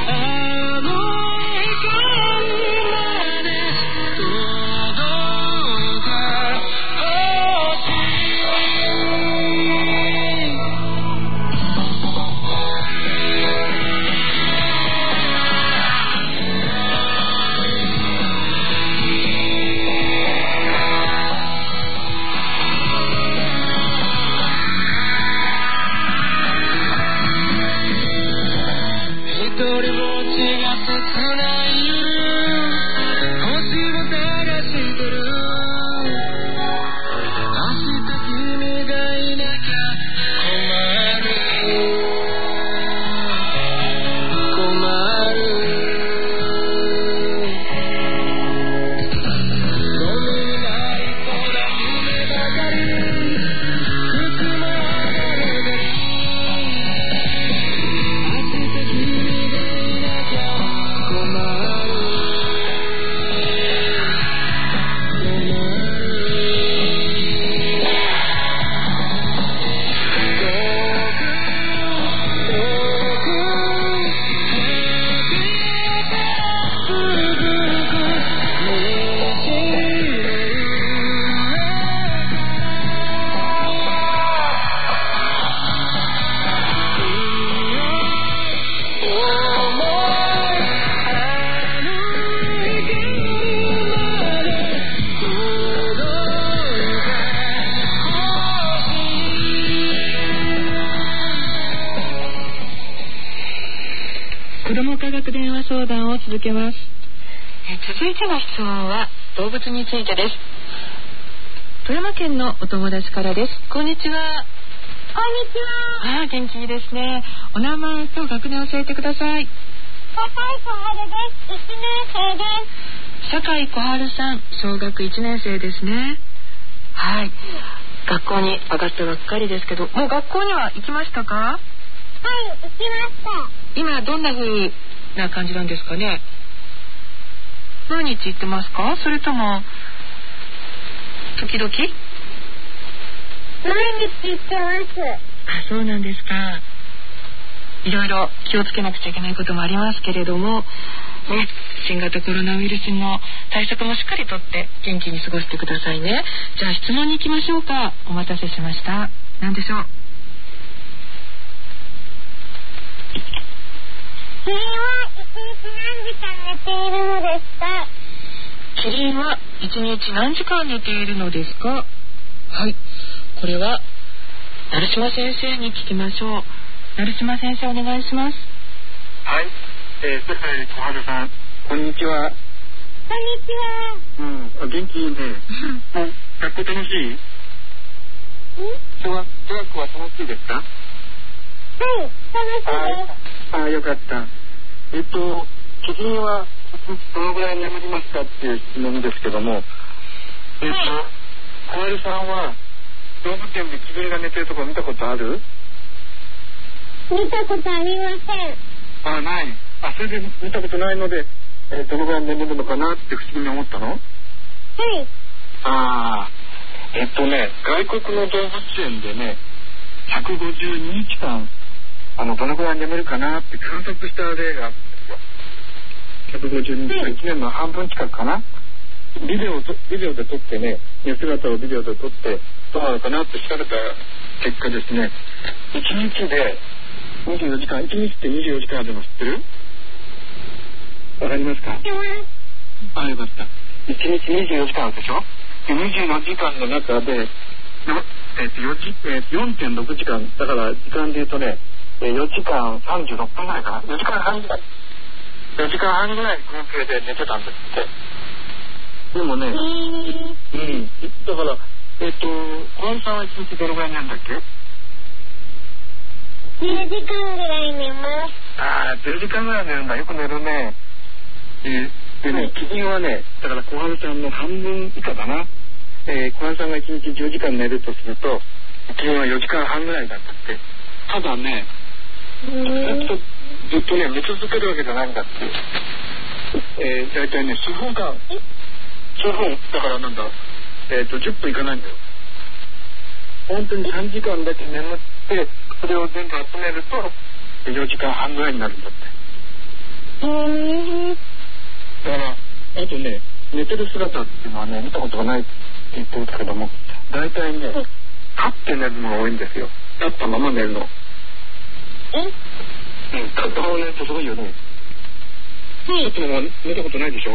相談を続けます。え続いての質問は動物についてです。富山県のお友達からです。こんにちは。 こんにちは。 あ、元気いいですね。お名前と学年を教えてください。 酒井小春さん、小学いちねん生ですね。はい、学校に上がったばっかりですけど、もう学校には行きましたか？ はい、行きました。 今どんな風な感じなんですかね？毎日行ってますか？それとも時々？ 毎日行ってます。 あ、そうなんですか。いろいろ気をつけなくちゃいけないこともありますけれども、ね、新型コロナウイルスの対策もしっかりとって元気に過ごしてくださいね。じゃあ質問に行きましょうか。お待たせしました。何でしょう？キリンは一日何時間寝ているのですか？キリンは一日何時間寝ているのですか？はい、これは成島先生に聞きましょう。成島先生、お願いします。 はい、えー、酒井小春さん、こんにちは。 こんにちは。 うん、元気いいね。もう学校楽しい？小学校は楽しいですか？ はい、楽しいです。 ああ、よかった。えっと、キリンはどのぐらい眠りますかっていう質問ですけども、えっと、はい、小春さんは動物園でキリンが寝てるところ見たことある？ 見たことありません。 あ、ない。あ、それで見たことないので、えー、どのぐらい眠るのかなって不思議に思ったの？はい。ああ、えっとね、外国の動物園でね、ひゃくごじゅうににちかん、あの、どのぐらい眠るかなって観察した例があるんですよ。ひゃくごじゅうににちかん、いちねんの半分近くかな。ビデオと、ビデオで撮ってね、寝姿をビデオで撮って、どうなのかなって調べた結果ですね、いちにちで、にじゅうよじかん、いちにちってにじゅうよじかんあるの知ってる？わかりますか？あ、よかった。いちにちにじゅうよじかんあるでしょ？で、にじゅうよじかんの中で、えっと、よじ、えー、よんてんろくじかん、だから時間で言うとね、よじかんさんじゅうろっぷんぐらいかな。よじかんはんぐらい。よじかんはんぐらい合計で寝てたんですって。でもね、うん。だから、えっと、小春さんはいちにちどのぐらいなんだっけ？ じゅうじかんぐらい寝ます。 ああ、じゅうじかんぐらい寝るんだ。よく寝るね。えー、でね、キリンはね、だから小春さんの半分以下だな。えー、小春さんがいちにちじゅうじかん寝るとすると、キリンはよじかんはんぐらいだったって。ただね、ずっと、ずっとね、寝続けるわけじゃないんだって。えー、だいたいね、数分間、数分、だからなんだ、えっと、じゅっぷんいかないんだよ。本当にさんじかんだけ眠って、それを全部集めるとよじかんはんぐらいになるんだって。だからあとね、寝てる姿っていうのはね、見たことがないって言ってるんだけども、大体ね、立って寝るのが多いんですよ。立ったまま寝るの。え？うん、立ったまま寝るとすごいよね。立ったまま寝たことないでしょ？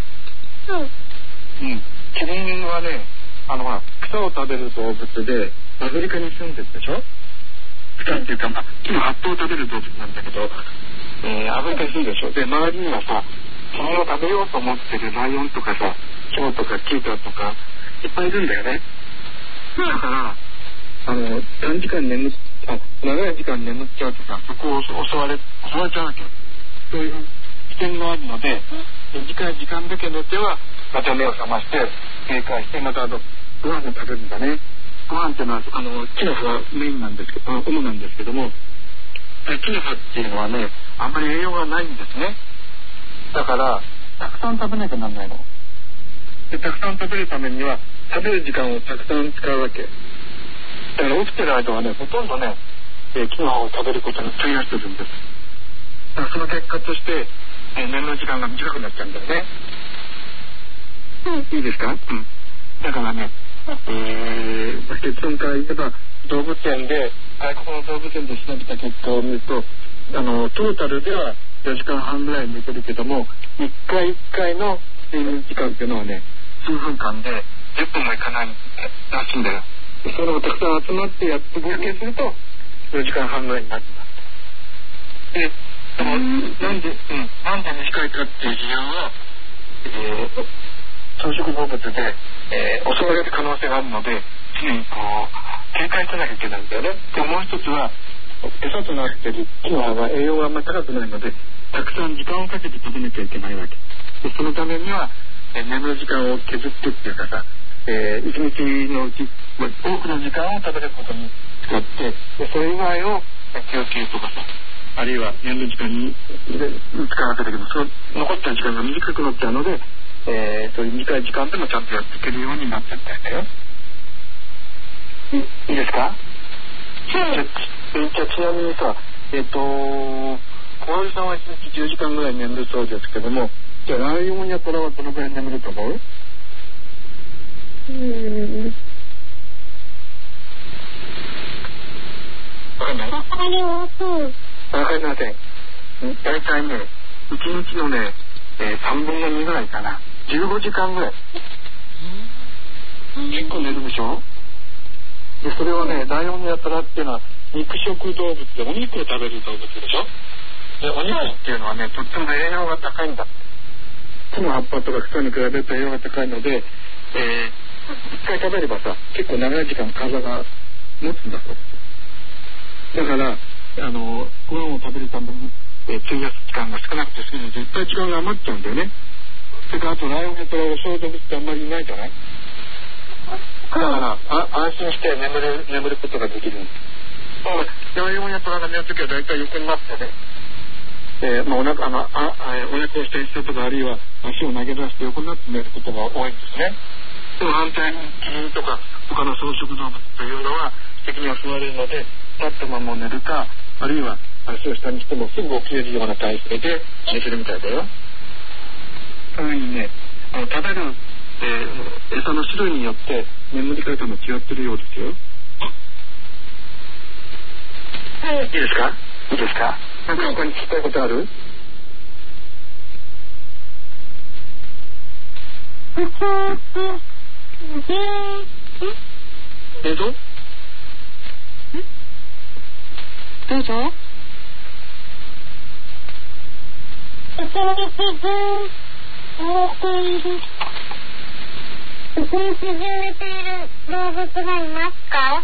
うん。うん。キリンはね、あのまあ草を食べる動物でアフリカに住んでるでしょ？草っていうか、まあ、木の葉っぱを食べる動物なんだけど、えー、アフリカに住んでるでしょ。で、周りにはさ、それを食べようと思ってるライオンとかさ、ヒョウとかチーターとかいっぱいいるんだよね。だから、あの、短時間眠っ、あ、長い時間眠っちゃうとさ、そこを襲われ、襲われちゃうわけ。そういう危険があるので、短い時間だけ寝ては、また目を覚まして、警戒して、またあの、ご飯を食べるんだね。ご飯っていうのはあの木の葉がメインなんですけど、主なんですけども、木の葉っていうのはね、あんまり栄養がないんですね。だからたくさん食べなきゃなんないので、たくさん食べるためには食べる時間をたくさん使うわけだから、起きてる間はね、ほとんどね、えー、木の葉を食べることに費やしてるんです。だからその結果として、えー、寝る時間が短くなっちゃうんだよね。うん、いいですか？うん。だからね、えー、結論から言えば、動物園で、外国の動物園で調べた結果を見ると、あのトータルではよじかんはんぐらい寝てるけども、いっかいいっかいの睡眠時間っていうのはね、数分間でじゅっぷんもいかないらしいんだよ。でそれをたくさん集まってやって合計するとよじかんはんぐらいになるんだ。で、でもなんで、うん、なんで短いかっていう理由は、えー草食動物で、えー、襲われる可能性があるので、常にこう警戒しなきゃいけないんだよね。でもう一つは、 餌となっている木の葉は栄養があんまり高くないので、たくさん時間をかけて食べなきゃいけないわけで、そのためには、えー、眠る時間を削ってっていうかさ、えー、一日のうち、まあ、多くの時間を食べることに使って、でそれ以外を休憩とかさ、あるいは眠る時間に使うわけだけど、その残った時間が短くなっちゃうので、えー、そういう短い時間でもちゃんとやっていけるようになっちゃったんだよ。いいですか？はい。じゃあちなみにさ、えっ、ー、と小春さんはいちにちじゅうじかんぐらい眠るそうですけども、じゃあライオンやトラはどのぐらい眠ると思う？うーん。わかんない？わかりません。わかりません。大体ね、いちにちのね、えー、さんぶんのにぐらいかな。じゅうごじかんぐらい。結構寝るでしょ？でそれはね、ライオンやトラっていうのは肉食動物でお肉を食べる動物でしょ。でお肉っていうのはね、とっても栄養が高いんだ。木の葉っぱとか草に比べると栄養が高いので、えー、一回食べればさ、結構長い時間体が持つんだそう。だからあのご飯を食べるために、えー、費やす時間が少なくてすぎると絶対時間が余っちゃうんだよね。それからあとライオンやトラを襲う動物ってあんまりいないじゃない。だからあ安心して眠る眠ることができるんです。ライオンやトラが寝るときはだいたい横になってね、えーまあ、お腹あのああお腹をしたりしたとか、あるいは足を投げ出して横になって寝ることが多いんですね。でも反対にキリンとか他の草食動物というのは敵に襲われるので立ったまま寝るか、あるいは足を下にしてもすぐ起きれるような体勢で寝てるみたいだよ。そういうふうにね、あの食べる、えー、餌の種類によって眠り方も違ってるようですよ。はい、いいですか？いいですか？なんか他に聞きたいことある？えっとどうぞ。一日中寝ている動物がいますか？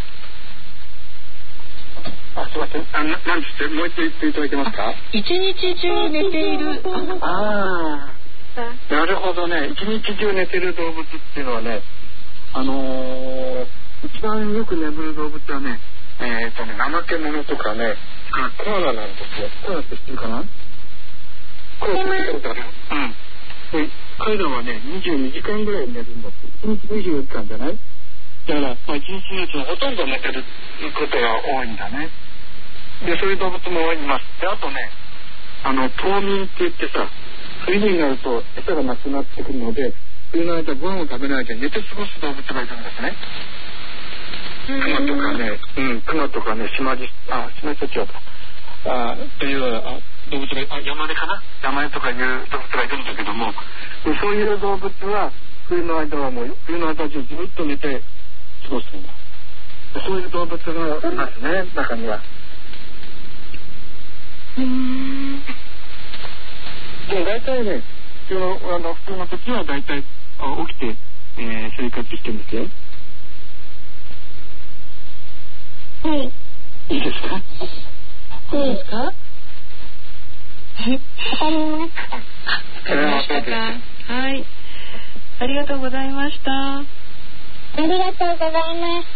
あ、すいません。あ、な、なんつってもう一回言っていただけますか？ 一日中寝ている。 ああ、なるほどね。一日中寝てる動物っていうのはね、あのー、一番よく眠る動物はね、えっとね、怠け者とかね、コアラなんですよ。コアラって知ってるかな？コアラって知ってるかな？うん。で、彼らはね、にじゅうにじかんぐらい寝るんだって。いちにちにじゅうよじかんじゃない？だから、まあ、一日のうちのほとんど寝てることが多いんだね。で、そういう動物もいます。で、あとね、あの、冬眠って言ってさ、冬になると餌がなくなってくるので、冬の間ご飯を食べないで寝て過ごす動物がいるんですね。クマとかね、うん、クマとかね、シマジ、あ、シマジチョウとか、あ、というあ動物が、あ、ヤマネかな？ヤマネとかいう動物がいるんだけども、そういう動物は冬の間はもう、冬の間中ずっと寝て過ごすんだ。そういう動物がいますね、中には。うーん。でも大体ね、普通の、あの、普通の時は大体起きて、えー、生活してるんですよ。はい。いいですか？ いいですか？ わかりました。 わかりましたか？はい。ありがとうございました。 ありがとうございました。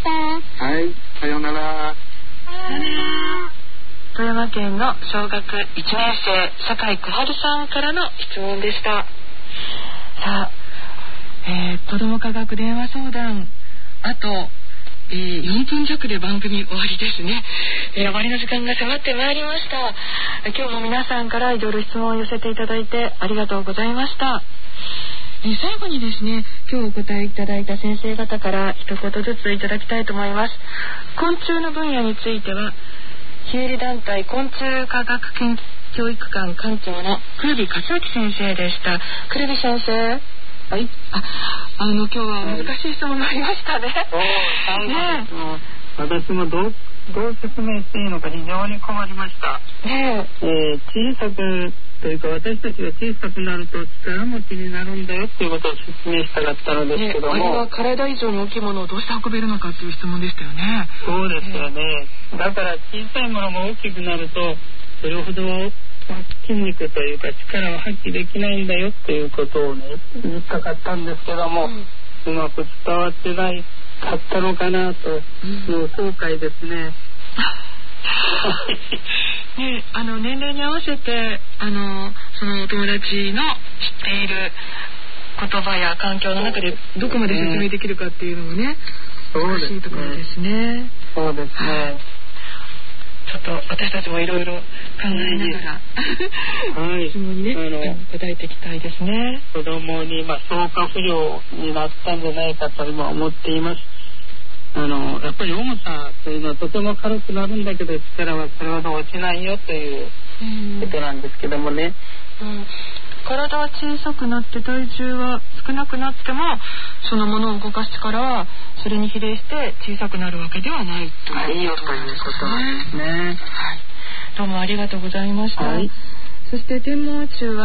はい。さようなら。 さようなら。 富山県の小学いちねん生、酒井小春さんからの質問でした。さあ、えー、子ども科学電話相談、あと、えー、よんぷん弱で番組終わりですね。えー、終わりの時間が迫ってまいりました。今日も皆さんからいろいろ質問を寄せていただいてありがとうございました。えー、最後にですね、今日お答えいただいた先生方から一言ずついただきたいと思います。昆虫の分野については、非営利団体昆虫科学研究教育館館長の久留美克明先生でした。久留美先生、はい、あ、あの今日は難しい質問がありましたね。 はい、ね、私もどどう説明していいのか非常に困りました。ねええー、小さくというか私たちが小さくなると力持ちになるんだよっていうことを説明したかったのですけども、ね、 あれは体以上に大きいものをどうして運べるのかっていう質問でしたよね。 そうですよね、えー、だから小さいものが大きくなるとそれほど筋肉というか力を発揮できないんだよっていうことをね言いたかったんですけども、うん、うまく伝わってないかったのかなという後悔ですね。 ね、あの年齢に合わせてあのそのお友達の知っている言葉や環境の中でどこまで説明できるかっていうのもね、難しいところですね。 そうですね。 ちょっと私たちもいろいろ考えながら、はい、質問にね、あの答えていきたいですね。 子供にまあ消化不良になったんじゃないかと今思っています。あのやっぱり重さというのはとても軽くなるんだけど力はそれほど落ちないよということなんですけどもね、 うんうん、体は小さくなって体重は少なくなってもそのものを動かす力はそれに比例して小さくなるわけではないということなんですね。はい、どうもありがとうございました。はい、そして天文宇宙は